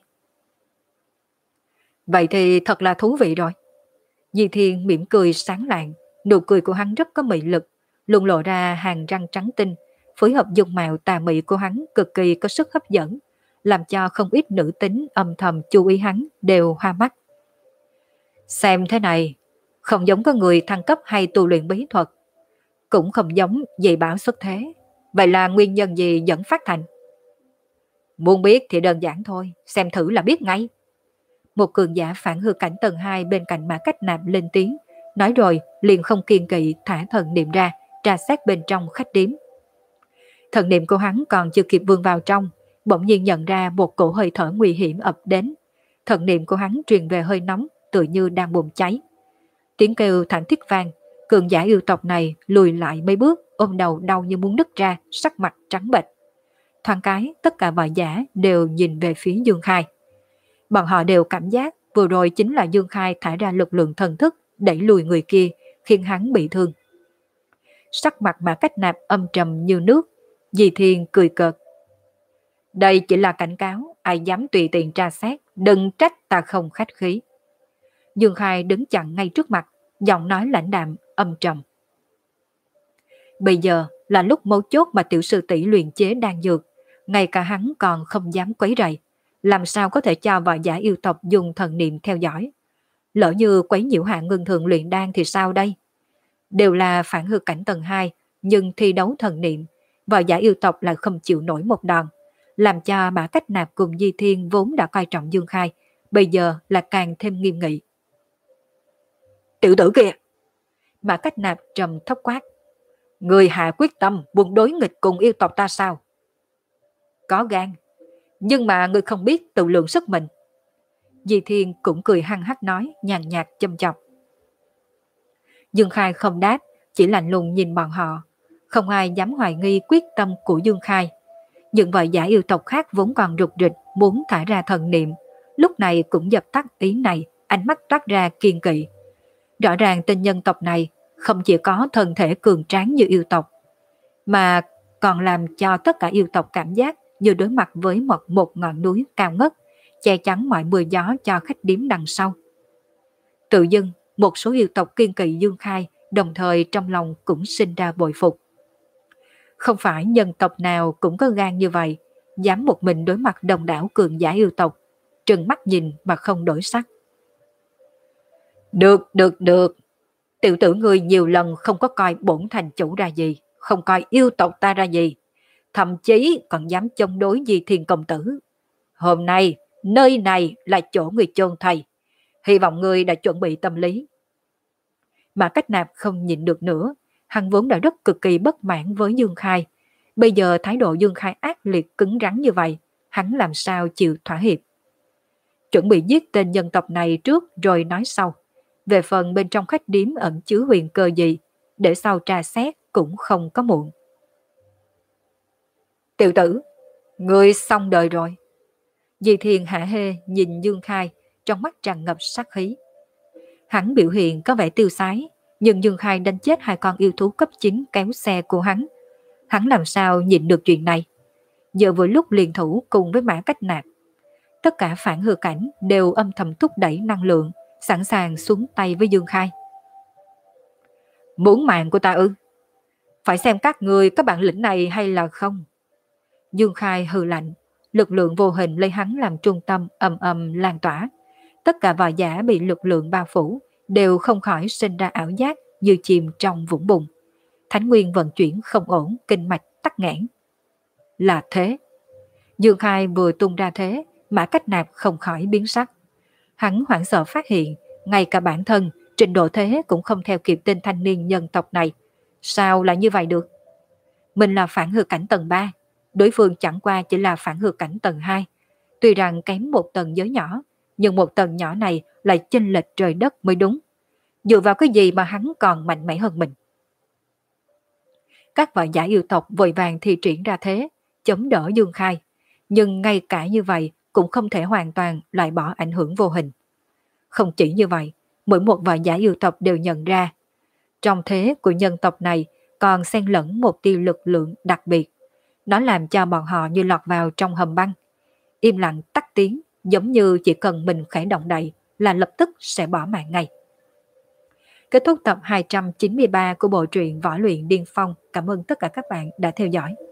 Speaker 1: Vậy thì thật là thú vị rồi. Di Thiên mỉm cười sáng lạng, nụ cười của hắn rất có mị lực, luôn lộ ra hàng răng trắng tinh, phối hợp dung mạo tà mị của hắn cực kỳ có sức hấp dẫn, làm cho không ít nữ tính âm thầm chú ý hắn đều hoa mắt. Xem thế này, không giống có người thăng cấp hay tu luyện bí thuật, cũng không giống dị bảo xuất thế. Vậy là nguyên nhân gì dẫn phát thành? Muốn biết thì đơn giản thôi, xem thử là biết ngay. Một cường giả phản hư cảnh tầng hai bên cạnh Mã Cách Nạp lên tiếng, nói rồi liền không kiên kỵ thả thần niệm ra, tra xét bên trong khách điếm. Thần niệm của hắn còn chưa kịp vươn vào trong, bỗng nhiên nhận ra một cổ hơi thở nguy hiểm ập đến. Thần niệm của hắn truyền về hơi nóng, tựa như đang bùng cháy. Tiếng kêu thảm thiết vang, cường giả yêu tộc này lùi lại mấy bước, ôm đầu đau như muốn nứt ra, sắc mặt trắng bệch. Thoáng cái, tất cả võ giả đều nhìn về phía Dương Khai. Bọn họ đều cảm giác vừa rồi chính là Dương Khai thải ra lực lượng thần thức đẩy lùi người kia, khiến hắn bị thương. Sắc mặt Mã Cách Nạp âm trầm như nước, Di Thiên cười cợt. Đây chỉ là cảnh cáo, ai dám tùy tiện tra xét, đừng trách ta không khách khí. Dương Khai đứng chặn ngay trước mặt, giọng nói lãnh đạm, âm trầm. Bây giờ là lúc mấu chốt mà tiểu sư tỷ luyện chế đan dược, ngay cả hắn còn không dám quấy rầy, làm sao có thể cho võ giả yêu tộc dùng thần niệm theo dõi. Lỡ như quấy nhiễu Hạ Ngưng Thường luyện đan thì sao đây? Đều là phản hư cảnh tầng hai, nhưng thi đấu thần niệm, võ giả yêu tộc lại không chịu nổi một đòn, làm cho Mã Cách Nạp cùng Di Thiên vốn đã coi trọng Dương Khai, bây giờ là càng thêm nghiêm nghị. Tiểu tử kia! Mã Cách Nạp trầm thấp quát. Người hạ quyết tâm buông đối nghịch cùng yêu tộc ta sao? Có gan, nhưng mà người không biết tự lượng sức mình. Di Thiên cũng cười hăng hắc nói, nhàn nhạt châm chọc. Dương Khai không đáp, chỉ lạnh lùng nhìn bọn họ. Không ai dám hoài nghi quyết tâm của Dương Khai. Những võ giả yêu tộc khác vốn còn rụt rịch muốn thả ra thần niệm, lúc này cũng dập tắt ý này, ánh mắt toát ra kiên kỵ. Rõ ràng tên nhân tộc này không chỉ có thân thể cường tráng như yêu tộc, mà còn làm cho tất cả yêu tộc cảm giác như đối mặt với một, một ngọn núi cao ngất, che chắn mọi mưa gió cho khách điếm đằng sau. Tự dưng, một số yêu tộc kiên kỵ Dương Khai, đồng thời trong lòng cũng sinh ra bội phục. Không phải nhân tộc nào cũng có gan như vậy, dám một mình đối mặt đồng đảo cường giả yêu tộc, trừng mắt nhìn mà không đổi sắc. Được, được, được. Tiểu tử người nhiều lần không có coi bổn thành chủ ra gì, không coi yêu tộc ta ra gì, thậm chí còn dám chống đối Di Thiên công tử. Hôm nay, nơi này là chỗ người chôn thầy. Hy vọng người đã chuẩn bị tâm lý. Mà Cách Nạp không nhịn được nữa, hắn vốn đã rất cực kỳ bất mãn với Dương Khai. Bây giờ thái độ Dương Khai ác liệt cứng rắn như vậy, hắn làm sao chịu thỏa hiệp. Chuẩn bị giết tên nhân tộc này trước rồi nói sau. Về phần bên trong khách điếm ẩn chứa huyền cơ gì, để sau tra xét cũng không có muộn. Tiểu tử, ngươi xong đời rồi. Di Thiên hả hê nhìn Dương Khai, trong mắt tràn ngập sát khí. Hắn biểu hiện có vẻ tiêu sái, nhưng Dương Khai đánh chết hai con yêu thú cấp chín kéo xe của hắn. Hắn làm sao nhịn được chuyện này? Giờ vừa lúc liền thủ cùng với Mã Cách Nạp. Tất cả phản hư cảnh đều âm thầm thúc đẩy năng lượng, sẵn sàng xuống tay với Dương Khai. Muốn mạng của ta ư? Phải xem các người có bản lĩnh này hay là không? Dương Khai hừ lạnh, lực lượng vô hình lấy hắn làm trung tâm ầm ầm lan tỏa. Tất cả võ giả bị lực lượng bao phủ đều không khỏi sinh ra ảo giác như chìm trong vũng bùn. Thánh nguyên vận chuyển không ổn, kinh mạch tắc nghẽn. Là thế. Dương Khai vừa tung ra thế, Mã Cách Nạp không khỏi biến sắc. Hắn hoảng sợ phát hiện, ngay cả bản thân, trình độ thế cũng không theo kịp tên thanh niên nhân tộc này. Sao lại như vậy được? Mình là phản hư cảnh tầng ba, đối phương chẳng qua chỉ là phản hư cảnh tầng hai. Tuy rằng kém một tầng giới nhỏ, nhưng một tầng nhỏ này lại chênh lệch trời đất mới đúng. Dựa vào cái gì mà hắn còn mạnh mẽ hơn mình? Các võ giả yêu tộc vội vàng thi triển ra thế, chống đỡ Dương Khai. Nhưng ngay cả như vậy cũng không thể hoàn toàn loại bỏ ảnh hưởng vô hình. Không chỉ như vậy, mỗi một võ giả yêu tộc đều nhận ra, trong thế của nhân tộc này còn xen lẫn một tia lực lượng đặc biệt. Nó làm cho bọn họ như lọt vào trong hầm băng. Im lặng tắt tiếng, giống như chỉ cần mình khẽ động đậy là lập tức sẽ bỏ mạng ngay. Kết thúc tập hai trăm chín mươi ba của bộ truyện Võ Luyện Điên Phong. Cảm ơn tất cả các bạn đã theo dõi.